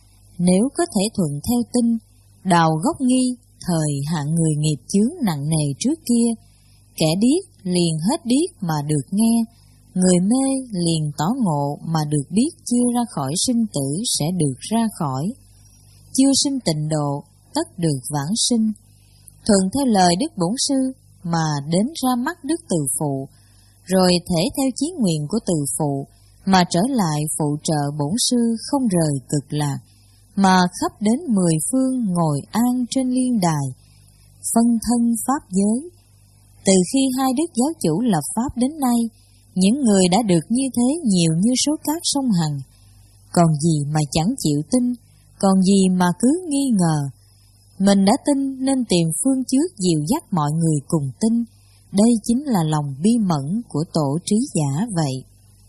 Nếu có thể thuận theo tinh, đào gốc nghi, thời hạng người nghiệp chướng nặng nề trước kia, kẻ điếc liền hết điếc mà được nghe, người mê liền tỏ ngộ mà được biết chưa ra khỏi sinh tử sẽ được ra khỏi. Chưa sinh tịnh độ, tất được vãng sinh. Thuận theo lời Đức Bổn Sư mà đến ra mắt Đức Từ Phụ, rồi thể theo chí nguyện của Từ Phụ mà trở lại phụ trợ Bổn Sư không rời cực lạc, mà khắp đến mười phương ngồi an trên liên đài, phân thân pháp giới. Từ khi hai đức giáo chủ lập pháp đến nay, những người đã được như thế nhiều như số cát sông Hằng. Còn gì mà chẳng chịu tin, còn gì mà cứ nghi ngờ. Mình đã tin nên tìm phương trước dìu dắt mọi người cùng tin. Đây chính là lòng bi mẫn của tổ trí giả vậy.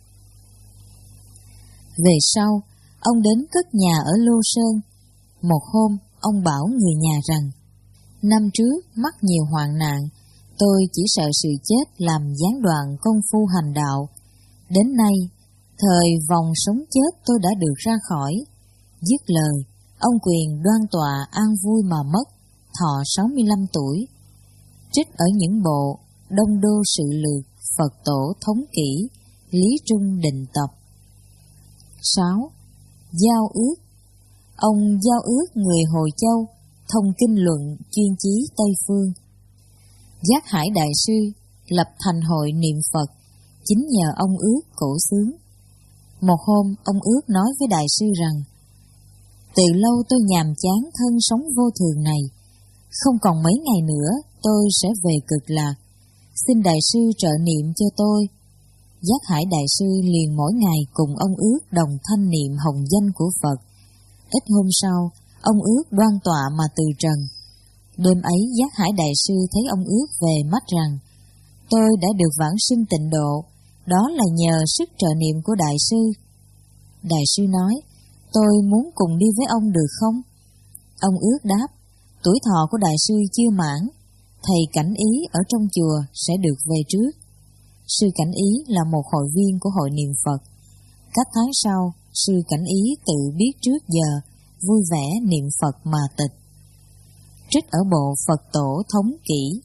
Về sau, ông đến cất nhà ở Lô Sơn. Một hôm, ông bảo người nhà rằng, năm trước mắc nhiều hoạn nạn, tôi chỉ sợ sự chết làm gián đoạn công phu hành đạo. Đến nay, thời vòng sống chết tôi đã được ra khỏi. Dứt lời, ông quyền đoan tọa an vui mà mất, thọ sáu mươi lăm tuổi. Trích ở những bộ Đông Đô Sự Lược, Phật Tổ Thống Kỷ, Lý Trung Định Tập. sáu. Giao ước. Ông giao ước người Hồi Châu, thông kinh luận chuyên chí Tây Phương. Giác Hải Đại Sư lập thành hội niệm Phật, chính nhờ ông ước cổ xướng. Một hôm, ông ước nói với Đại Sư rằng, từ lâu tôi nhàm chán thân sống vô thường này, không còn mấy ngày nữa tôi sẽ về cực lạc, xin Đại Sư trợ niệm cho tôi. Giác Hải Đại Sư liền mỗi ngày cùng ông ước đồng thanh niệm hồng danh của Phật. Ít hôm sau, ông ước đoan tọa mà từ trần. Đêm ấy Giác Hải Đại Sư thấy ông ước về mắt rằng, tôi đã được vãng sinh tịnh độ, đó là nhờ sức trợ niệm của Đại Sư. Đại Sư nói, tôi muốn cùng đi với ông được không? Ông ước đáp, tuổi thọ của Đại Sư chưa mãn, thầy Cảnh Ý ở trong chùa sẽ được về trước. Sư Cảnh Ý là một hội viên của hội niệm Phật. Các tháng sau, Sư Cảnh Ý tự biết trước giờ, vui vẻ niệm Phật mà tịch. Trích ở bộ Phật Tổ Thống Kỷ.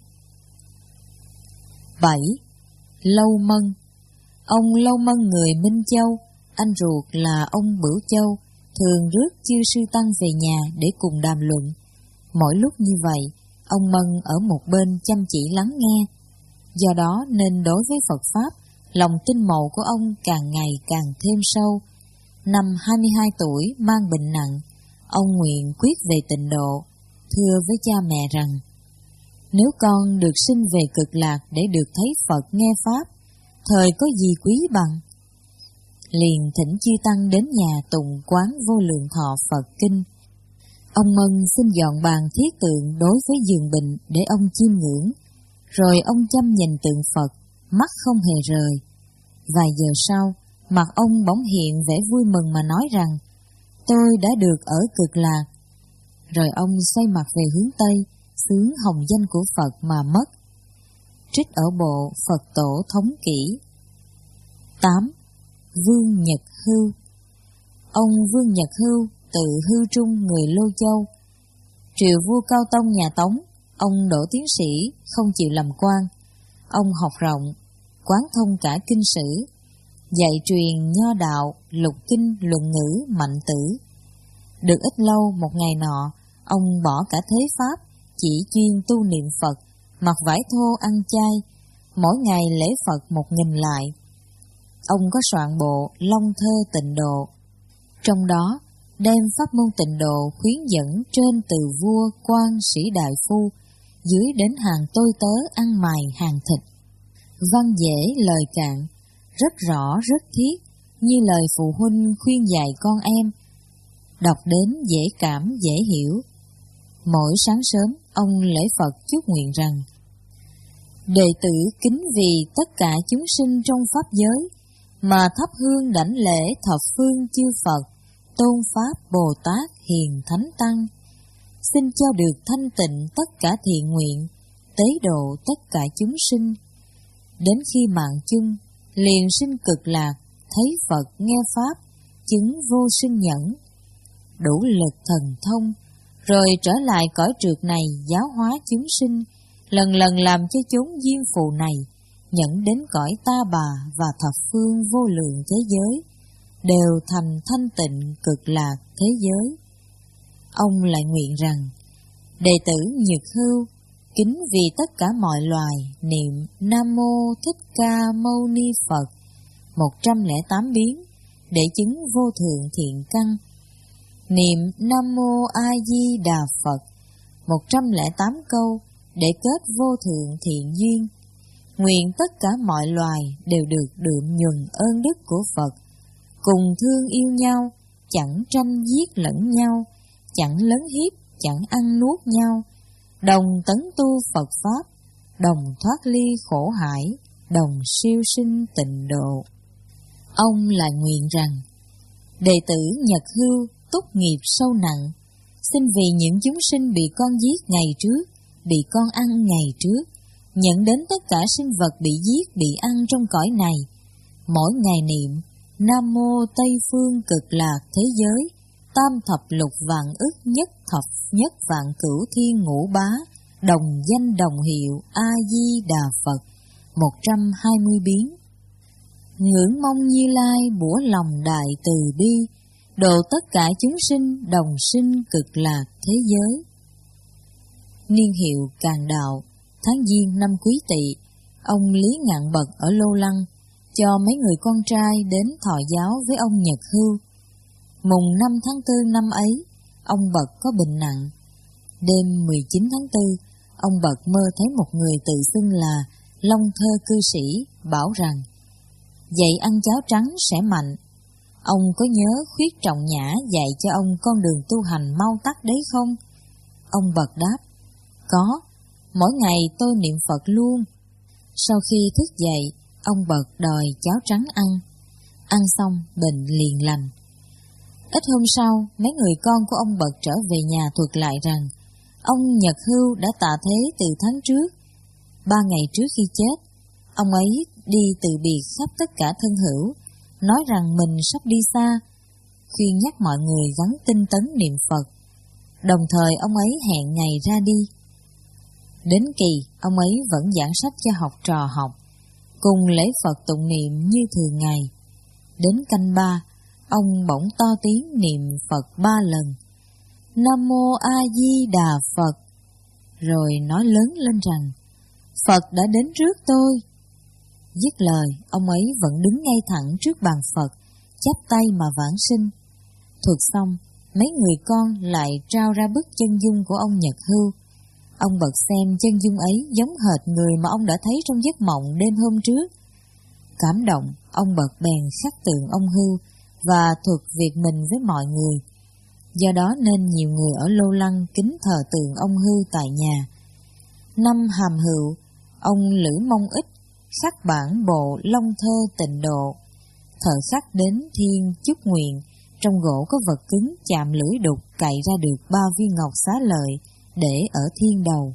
bảy. Lâu Mân. Ông Lâu Mân người Minh Châu, anh ruột là ông Bửu Châu, thường rước chư sư tăng về nhà để cùng đàm luận. Mỗi lúc như vậy, ông Mân ở một bên chăm chỉ lắng nghe. Do đó nên đối với Phật Pháp, lòng tinh mộ của ông càng ngày càng thêm sâu. Năm hai mươi hai tuổi mang bệnh nặng, ông nguyện quyết về tịnh độ, thưa với cha mẹ rằng, nếu con được sinh về cực lạc để được thấy Phật nghe Pháp, thời có gì quý bằng. Liền thỉnh chư tăng đến nhà tụng quán Vô Lượng Thọ Phật Kinh. Ông Mân xin dọn bàn thiết tượng đối với giường bệnh để ông chiêm ngưỡng, rồi ông chăm nhìn tượng Phật, mắt không hề rời. Vài giờ sau, mặt ông bỗng hiện vẻ vui mừng mà nói rằng, tôi đã được ở Cực Lạc. Rồi ông xoay mặt về hướng Tây, xướng hồng danh của Phật mà mất. Trích ở bộ Phật Tổ Thống Kỷ. tám. Vương Nhật Hưu. Ông Vương Nhật Hưu, tự Hưu Trung người Lô Châu. Triều vua Cao Tông nhà Tống, ông đỗ tiến sĩ, không chịu làm quan. Ông học rộng, quán thông cả kinh sử, dạy truyền nho đạo, lục kinh, luận ngữ, mạnh tử. Được ít lâu, một ngày nọ, ông bỏ cả thế pháp, chỉ chuyên tu niệm Phật, mặc vải thô ăn chay, mỗi ngày lễ Phật một nghìn lại. Ông có soạn bộ Long Thơ Tịnh Độ, trong đó đem pháp môn tịnh độ khuyến dẫn trên từ vua, quan, sĩ đại phu, dưới đến hàng tôi tớ ăn mày hàng thịt. Văn dễ lời cạn, rất rõ rất thiết, như lời phụ huynh khuyên dạy con em. Đọc đến dễ cảm dễ hiểu. Mỗi sáng sớm, ông lễ Phật chúc nguyện rằng: đệ tử kính vì tất cả chúng sinh trong pháp giới, mà thắp hương đảnh lễ thập phương chư Phật, tôn pháp Bồ Tát hiền thánh tăng, xin cho được thanh tịnh tất cả thiện nguyện, tế độ tất cả chúng sinh. Đến khi mạng chung, liền sinh Cực Lạc, thấy Phật nghe pháp, chứng vô sinh nhẫn, đủ lực thần thông, rồi trở lại cõi trượt này giáo hóa chúng sinh, lần lần làm cho chốn diêm phù này nhận đến cõi Ta Bà và thập phương vô lượng thế giới, đều thành thanh tịnh Cực Lạc thế giới. Ông lại nguyện rằng: đệ tử Nhật Hưu kính vì tất cả mọi loài niệm Nam Mô Thích Ca Mâu Ni Phật một trăm lẻ tám biến để chứng vô thượng thiện căn, niệm Nam Mô A Di Đà Phật một trăm lẻ tám câu để kết vô thượng thiện duyên. Nguyện tất cả mọi loài đều được đượm nhuần ơn đức của Phật, cùng thương yêu nhau, chẳng tranh giết lẫn nhau, chẳng lấn hiếp, chẳng ăn nuốt nhau, đồng tấn tu Phật Pháp, đồng thoát ly khổ hải, đồng siêu sinh tịnh độ. Ông lại nguyện rằng: đệ tử Nhật Hưu túc nghiệp sâu nặng, xin vì những chúng sinh bị con giết ngày trước, bị con ăn ngày trước, nhận đến tất cả sinh vật bị giết bị ăn trong cõi này, mỗi ngày niệm Nam Mô Tây Phương Cực Lạc thế giới, tam thập lục vạn ức nhất thập nhất vạn cửu thiên ngũ bá, đồng danh đồng hiệu A Di Đà Phật một trăm hai mươi biến. Ngưỡng mong Như Lai bủa lòng đại từ bi, độ tất cả chúng sinh đồng sinh Cực Lạc thế giới. Niên hiệu Càn Đạo, tháng Giêng năm Quý Tỵ, ông Lý Ngạn Bật ở Lô Lăng cho mấy người con trai đến thọ giáo với ông Nhật Hưu. Mùng năm tháng tư năm ấy, ông Bật có bệnh nặng. Đêm mười chín tháng tư, ông Bật mơ thấy một người tự xưng là Long Thơ cư sĩ, bảo rằng: dạy ăn cháo trắng sẽ mạnh. Ông có nhớ Khuyết Trọng Nhã dạy cho ông con đường tu hành mau tắt đấy không? Ông Bật đáp: có, mỗi ngày tôi niệm Phật luôn. Sau khi thức dậy, ông Bật đòi cháo trắng ăn. Ăn xong, bệnh liền lành. Ít hôm sau, mấy người con của ông Bật trở về nhà thuật lại rằng ông Nhật Hưu đã tạ thế từ tháng trước. Ba ngày trước khi chết, ông ấy đi từ biệt khắp tất cả thân hữu, nói rằng mình sắp đi xa, khuyên nhắc mọi người gắng tinh tấn niệm Phật. Đồng thời ông ấy hẹn ngày ra đi. Đến kỳ, ông ấy vẫn giảng sách cho học trò học, cùng lễ Phật tụng niệm như thường ngày. Đến canh ba, ông bỗng to tiếng niệm Phật ba lần: Nam Mô A Di Đà Phật, rồi nói lớn lên rằng: Phật đã đến trước tôi. Dứt lời, ông ấy vẫn đứng ngay thẳng trước bàn Phật, chắp tay mà vãng sinh. Thuật xong, mấy người con lại trao ra bức chân dung của ông Nhật Hưu. Ông Bật xem chân dung ấy giống hệt người mà ông đã thấy trong giấc mộng đêm hôm trước. Cảm động, ông Bật bèn khắc tượng ông Hưu và thuật việc mình với mọi người. Do đó nên nhiều người ở Lô Lăng kính thờ tượng ông Hưu tại nhà. Năm Hàm Hựu, ông Lữ Mông Ích khắc bản bộ Long Thơ Tịnh Độ. Thời khắc đến thiên chúc nguyện Trong gỗ có vật cứng chạm lưỡi đục cậy ra được ba viên ngọc xá lợi để ở thiên đầu.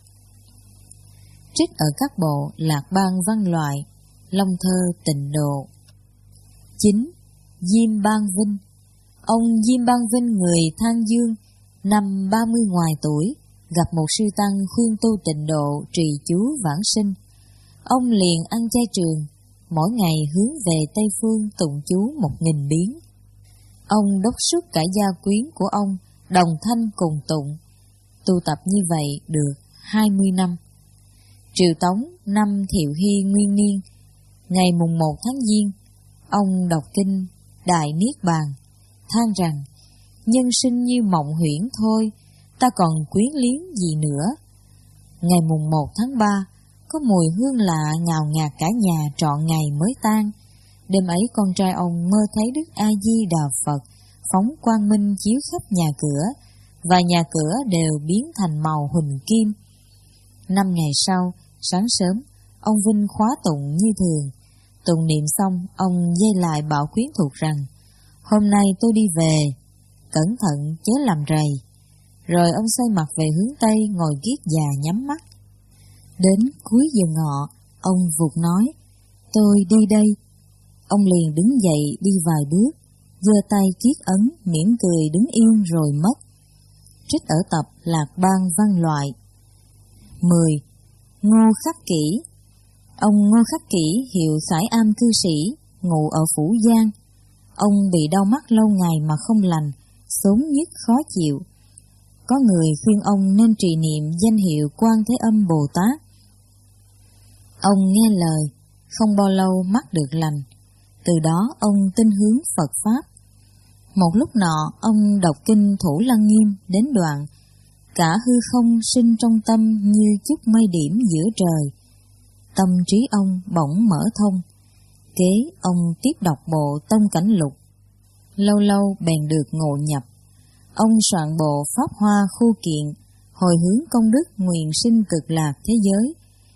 Trích ở các bộ Lạc Bang văn loại, Long Thơ Tịnh Độ. chín. Diêm Bang Vinh. Ông Diêm Bang Vinh người Thang Dương, năm ba mươi ngoài tuổi, gặp một sư tăng khuyên tu tịnh độ trì chú vãng sinh. Ông liền ăn chay trường, mỗi ngày hướng về Tây Phương tụng chú một nghìn biến. Ông đốc xuất cả gia quyến của ông đồng thanh cùng tụng, tu tập như vậy được hai mươi năm. Triều Tống năm Thiệu Hy Nguyên Niên, ngày mùng một tháng Giêng, ông đọc kinh Đại Niết Bàn, than rằng nhân sinh như mộng huyễn thôi, ta còn quyến liếng gì nữa. Ngày mùng một tháng ba, có mùi hương lạ ngào ngạt cả nhà trọn ngày mới tan. Đêm ấy con trai ông mơ thấy Đức A Di Đà Phật phóng quang minh chiếu khắp nhà cửa, và nhà cửa đều biến thành màu huỳnh kim. Năm ngày sau, sáng sớm, ông Vinh khóa tụng như thường. Tụng niệm xong, ông dây lại bảo quyến thuộc rằng, hôm nay tôi đi về, cẩn thận chớ làm rầy. Rồi ông xoay mặt về hướng Tây, ngồi kiết già nhắm mắt. Đến cuối giờ ngọ, ông vụt nói, tôi đi đây. Ông liền đứng dậy đi vài bước, giơ tay kiết ấn, mỉm cười đứng yên rồi mất. Trích ở tập Lạc Bang văn loại. mười. Ngô Khắc Kỷ. Ông Ngô Khắc Kỷ hiệu Khải Am cư sĩ, ngụ ở Phủ Giang. Ông bị đau mắt lâu ngày mà không lành, sốn nhức khó chịu. Có người khuyên ông nên trì niệm danh hiệu Quan Thế Âm Bồ Tát. Ông nghe lời, không bao lâu mắt được lành. Từ đó ông tin hướng Phật Pháp. Một lúc nọ, ông đọc kinh Thủ Lăng Nghiêm đến đoạn, cả hư không sinh trong tâm như chút mây điểm giữa trời. Tâm trí ông bỗng mở thông. Kế ông tiếp đọc bộ Tông Cảnh Lục. Lâu lâu bèn được ngộ nhập. Ông soạn bộ Pháp Hoa Khu Kiện, hồi hướng công đức nguyện sinh cực lạc thế giới.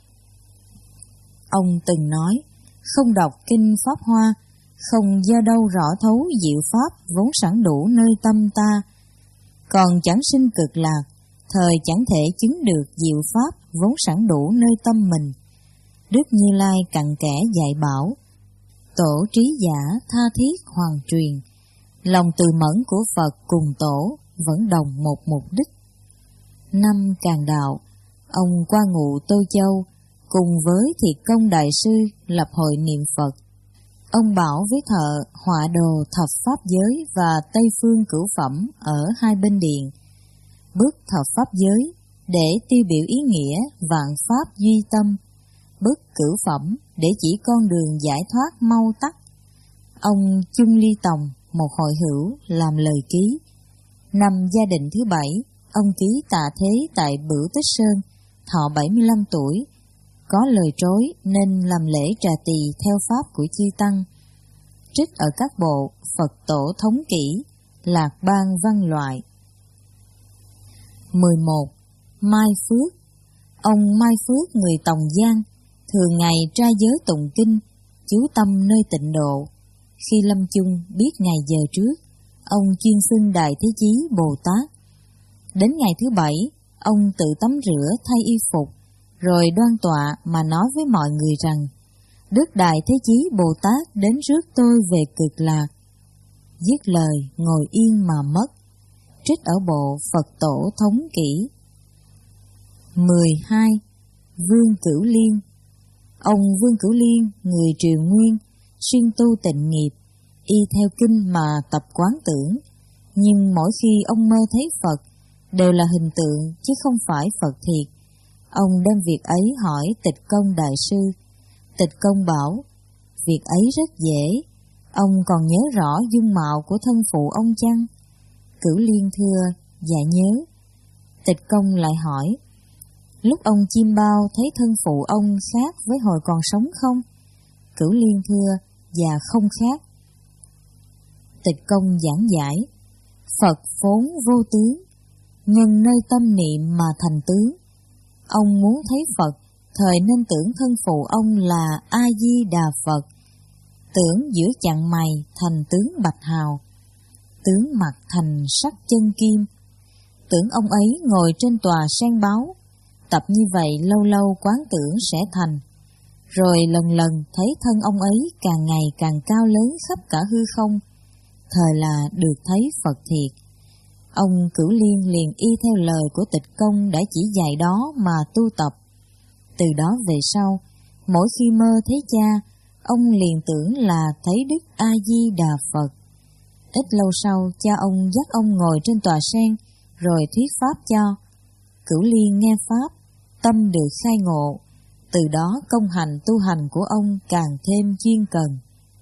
Ông từng nói, không đọc kinh Pháp Hoa, không do đâu rõ thấu diệu Pháp vốn sẵn đủ nơi tâm ta. Còn chẳng sinh cực lạc, thời chẳng thể chứng được diệu Pháp vốn sẵn đủ nơi tâm mình. Đức Như Lai cặn kẽ dạy bảo, tổ trí giả tha thiết hoàng truyền, lòng từ mẫn của Phật cùng tổ vẫn đồng một mục đích. Năm Càn Đạo, ông qua ngụ Tô Châu, cùng với Thiệt Công Đại Sư lập hội niệm Phật. Ông bảo với thợ họa đồ thập pháp giới và Tây Phương Cửu Phẩm ở hai bên điện. Bức thập pháp giới để tiêu biểu ý nghĩa vạn pháp duy tâm, bức cửu phẩm để chỉ con đường giải thoát mau tắt. Ông Chung Ly Tòng, một hội hữu, làm lời ký. Năm Gia Định thứ bảy, ông ký tạ thế tại Bửu Tích Sơn, thọ bảy mươi lăm tuổi. Có lời trối nên làm lễ trà tỳ theo pháp của chư tăng. Trích ở các bộ Phật Tổ Thống Kỷ, Lạc Bang văn loại. mười một. Mai Phước. Ông Mai Phước người Tòng Giang, thường ngày tra giới tụng kinh, chú tâm nơi tịnh độ. Khi lâm chung biết ngày giờ trước, ông chuyên xưng Đại Thế Chí Bồ Tát. Đến ngày thứ bảy, ông tự tắm rửa thay y phục, rồi đoan tọa mà nói với mọi người rằng, Đức Đại Thế Chí Bồ Tát đến rước tôi về cực lạc. Dứt lời ngồi yên mà mất. Trích ở bộ Phật Tổ Thống Kỷ. mười hai. Vương Cửu Liên. Ông Vương Cửu Liên, người Triều Nguyên, xuyên tu tịnh nghiệp, y theo kinh mà tập quán tưởng, nhưng mỗi khi ông mơ thấy Phật, đều là hình tượng chứ không phải Phật thiệt. Ông đem việc ấy hỏi Tịch Công Đại Sư. Tịch Công bảo, việc ấy rất dễ, ông còn nhớ rõ dung mạo của thân phụ ông chăng? Cửu Liên thưa, dạ nhớ. Tịch Công lại hỏi, lúc ông chiêm bao thấy thân phụ ông khác với hồi còn sống không? Cửu Liên thưa, dạ không khác. Tịch Công giảng giải, Phật vốn vô tướng, nhân nơi tâm niệm mà thành tướng. Ông muốn thấy Phật, thời nên tưởng thân phụ ông là A-di-đà Phật, tưởng giữa chặng mày thành tướng bạch hào. tướng mặt thành sắc chân kim. Tưởng ông ấy ngồi trên tòa sen báu, tập như vậy lâu lâu quán tưởng sẽ thành. Rồi lần lần thấy thân ông ấy càng ngày càng cao lớn khắp cả hư không, thời là được thấy Phật thiệt. Ông Cửu Liên liền y theo lời của Tịch Công đã chỉ dạy đó mà tu tập. Từ đó về sau, mỗi khi mơ thấy cha, ông liền tưởng là thấy Đức A-di-đà Phật. Ít lâu sau, cha ông dắt ông ngồi trên tòa sen, rồi thuyết pháp cho. Cửu Liên nghe pháp, tâm được khai ngộ, từ đó công hành tu hành của ông càng thêm chuyên cần.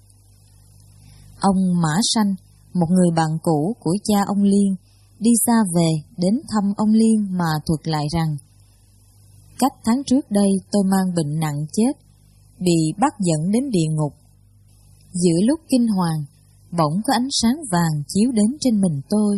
Ông Mã Sanh, một người bạn cũ của cha ông Liên, đi xa về đến thăm ông Liên mà thuật lại rằng: cách tháng trước đây tôi mang bệnh nặng chết, bị bắt dẫn đến địa ngục. Giữa lúc kinh hoàng, bỗng có ánh sáng vàng chiếu đến trên mình tôi.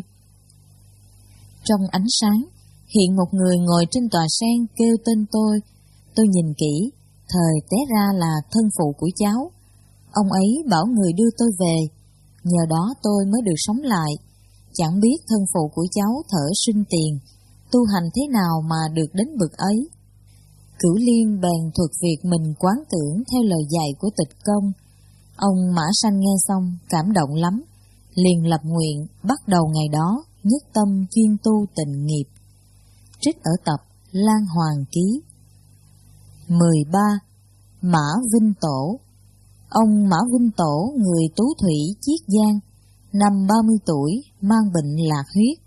Trong ánh sáng, hiện một người ngồi trên tòa sen kêu tên tôi. Tôi nhìn kỹ, thời té ra là thân phụ của cháu. Ông ấy bảo người đưa tôi về, nhờ đó tôi mới được sống lại. Chẳng biết thân phụ của cháu thở sinh tiền, tu hành thế nào mà được đến bực ấy. Cửu Liên bèn thuật việc mình quán tưởng theo lời dạy của Tịch Công. Ông Mã Sanh nghe xong cảm động lắm, liền lập nguyện bắt đầu ngày đó nhất tâm chuyên tu tịnh nghiệp. Trích ở tập Lan Hoàng Ký. mười ba. Mã Vinh Tổ. Ông Mã Vinh Tổ, người Tú Thủy, Chiết Giang, năm ba mươi tuổi, mang bệnh lạc huyết.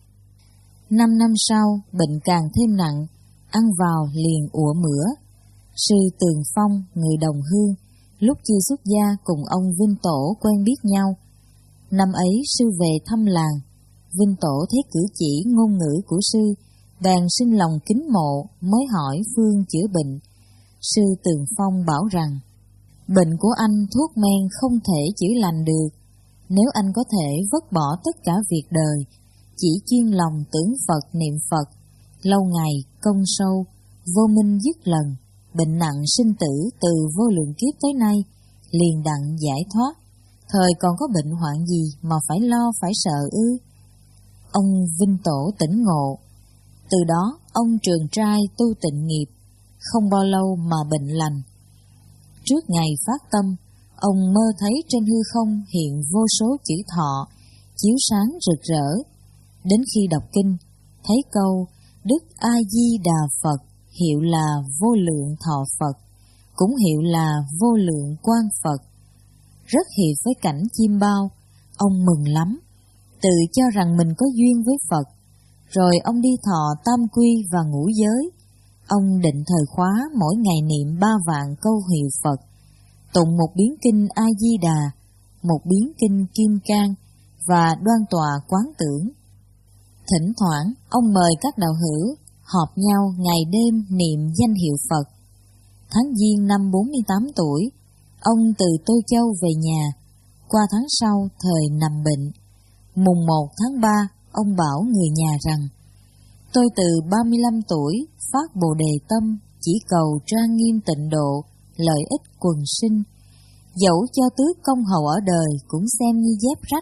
Năm năm sau, bệnh càng thêm nặng, ăn vào liền ủa mửa. Sư Tường Phong, người đồng hương, lúc chưa xuất gia cùng ông Vinh Tổ quen biết nhau. Năm ấy sư về thăm làng, Vinh Tổ thấy cử chỉ ngôn ngữ của sư, bèn sinh lòng kính mộ, mới hỏi phương chữa bệnh. Sư Tường Phong bảo rằng, bệnh của anh thuốc men không thể chữa lành được. Nếu anh có thể vứt bỏ tất cả việc đời, chỉ chuyên lòng tưởng Phật niệm Phật, lâu ngày công sâu, vô minh dứt lần, bệnh nặng sinh tử từ vô lượng kiếp tới nay, liền đặng giải thoát. Thời còn có bệnh hoạn gì mà phải lo phải sợ ư? Ông Vinh Tổ tỉnh ngộ. Từ đó ông trường trai tu tịnh nghiệp, không bao lâu mà bệnh lành. Trước ngày phát tâm, ông mơ thấy trên hư không hiện vô số chữ thọ, chiếu sáng rực rỡ. Đến khi đọc kinh, thấy câu Đức A-di-đà Phật hiệu là vô lượng thọ Phật, cũng hiệu là vô lượng quang Phật. Rất hiệp với cảnh chim bao, ông mừng lắm, tự cho rằng mình có duyên với Phật. Rồi ông đi thọ tam quy và ngũ giới. Ông định thời khóa mỗi ngày niệm ba vạn câu hiệu Phật, tụng một biến kinh A-di-đà, một biến kinh Kim Cang và đoan tọa quán tưởng. Thỉnh thoảng ông mời các đạo hữu họp nhau ngày đêm niệm danh hiệu Phật. Tháng Giêng năm bốn mươi tám tuổi, ông từ Tô Châu về nhà. Qua tháng sau thời nằm bệnh. Mùng một tháng ba, ông bảo người nhà rằng: tôi từ ba mươi lăm tuổi phát Bồ Đề tâm, chỉ cầu trang nghiêm tịnh độ, lợi ích quần sinh. Dẫu cho tước công hầu ở đời cũng xem như dép rách.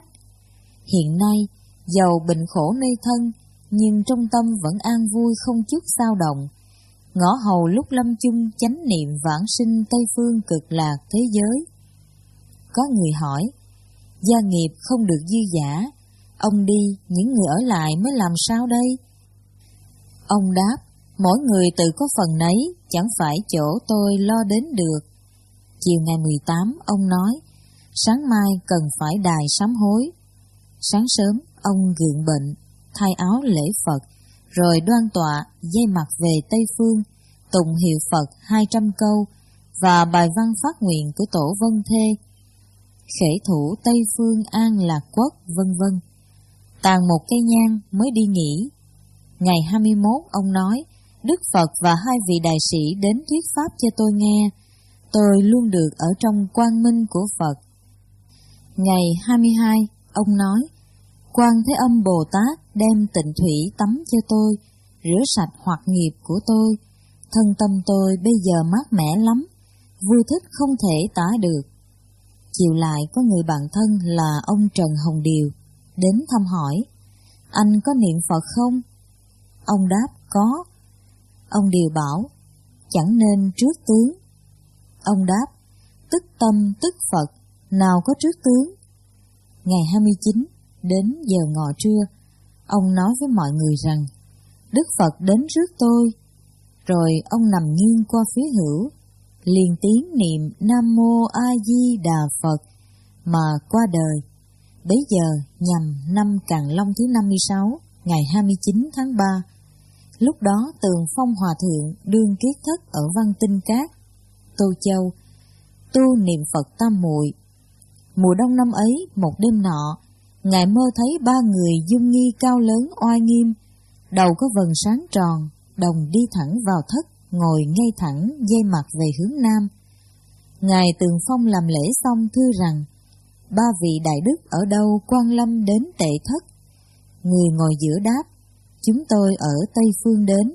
Hiện nay, dầu bệnh khổ nơi thân, nhưng trong tâm vẫn an vui không chút xao động. Ngõ hầu lúc lâm chung chánh niệm vãng sinh Tây phương cực lạc thế giới. Có người hỏi, gia nghiệp không được dư dả, ông đi, những người ở lại mới làm sao đây? Ông đáp, mỗi người tự có phần nấy, chẳng phải chỗ tôi lo đến được. Chiều ngày mười tám, ông nói, sáng mai cần phải đài sám hối. Sáng sớm, ông gượng bệnh, thay áo lễ Phật, rồi đoan tọa, dây mặt về Tây Phương, tụng hiệu Phật hai trăm câu và bài văn phát nguyện của Tổ Vân Thê, khể thủ Tây Phương an lạc quốc, vân vân. Tàn một cây nhang mới đi nghỉ. Ngày hai mươi mốt, ông nói, Đức Phật và hai vị đại sĩ đến thuyết pháp cho tôi nghe. Tôi luôn được ở trong quang minh của Phật. Ngày hai mươi hai, ông nói, Quan Thế Âm Bồ Tát đem tịnh thủy tắm cho tôi, rửa sạch hoặc nghiệp của tôi. Thân tâm tôi bây giờ mát mẻ lắm, vui thích không thể tả được. Chiều lại có người bạn thân là ông Trần Hồng Điều đến thăm hỏi, anh có niệm Phật không? Ông đáp có. Ông Điều bảo, chẳng nên trước tướng. Ông đáp, tức tâm tức Phật, nào có trước tướng. Ngày hai mươi chín, đến giờ ngọ trưa, ông nói với mọi người rằng, Đức Phật đến trước tôi. Rồi ông nằm nghiêng qua phía hữu, liền tiếng niệm Nam Mô A Di Đà Phật mà qua đời. Bấy giờ nhằm năm Càn Long thứ năm mươi sáu, ngày hai mươi chín tháng ba. Lúc đó Tường Phong Hòa Thượng đương kiết thất ở Văn Tinh Cát, Tô Châu, tu niệm Phật tam muội. Mùa đông năm ấy, một đêm nọ, Ngài mơ thấy ba người dung nghi cao lớn oai nghiêm, đầu có vầng sáng tròn, đồng đi thẳng vào thất, ngồi ngay thẳng, dây mặt về hướng nam. Ngài Tường Phong làm lễ xong thưa rằng, ba vị đại đức ở đâu Quan Lâm đến tệ thất? Người ngồi giữa đáp, chúng tôi ở Tây Phương đến.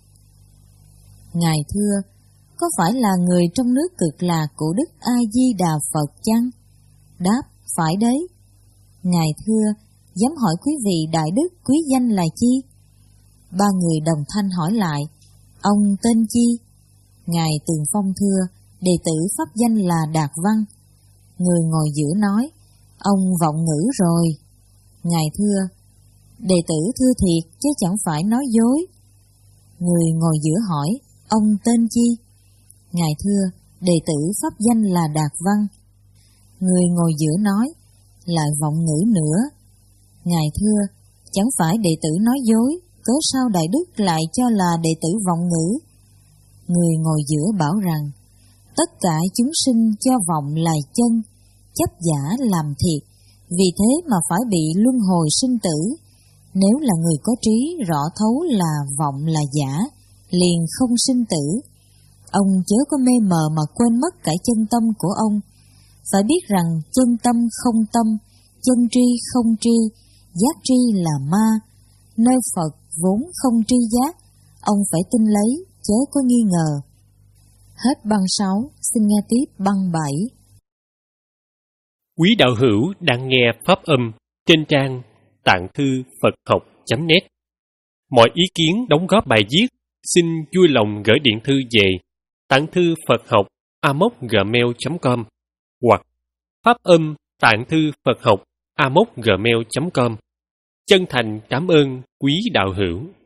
Ngài thưa, có phải là người trong nước Cực Lạc của Đức A Di Đà Phật chăng? Đáp, phải đấy. Ngài thưa, dám hỏi quý vị đại đức quý danh là chi? Ba người đồng thanh hỏi lại, ông tên chi? Ngài Tường Phong thưa, đệ tử pháp danh là Đạt Văn. Người ngồi giữa nói, ông vọng ngữ rồi. Ngài thưa, đệ tử thưa thiệt chứ chẳng phải nói dối. Người ngồi giữa hỏi, ông tên chi? Ngài thưa, đệ tử pháp danh là Đạt Văn. Người ngồi giữa nói, lại vọng ngữ nữa. Ngài thưa, chẳng phải đệ tử nói dối, cớ sao đại đức lại cho là đệ tử vọng ngữ? Người ngồi giữa bảo rằng, tất cả chúng sinh cho vọng là chân, chấp giả làm thiệt, vì thế mà phải bị luân hồi sinh tử. Nếu là người có trí rõ thấu là vọng là giả, liền không sinh tử. Ông chớ có mê mờ mà quên mất cả chân tâm của ông. Phải biết rằng chân tâm không tâm, chân tri không tri, giác tri là ma. Nơi Phật vốn không tri giác, ông phải tin lấy, chớ có nghi ngờ. Hết băng sáu, xin nghe tiếp băng bảy. Quý đạo hữu đang nghe pháp âm trên trang tạng thư Phật học chấm net. Mọi ý kiến đóng góp bài viết xin vui lòng gửi điện thư về tạng thư Phật học a mốc gmail chấm com hoặc pháp âm tạng thư Phật học a mốc gmail chấm com. Chân thành cảm ơn quý đạo hữu.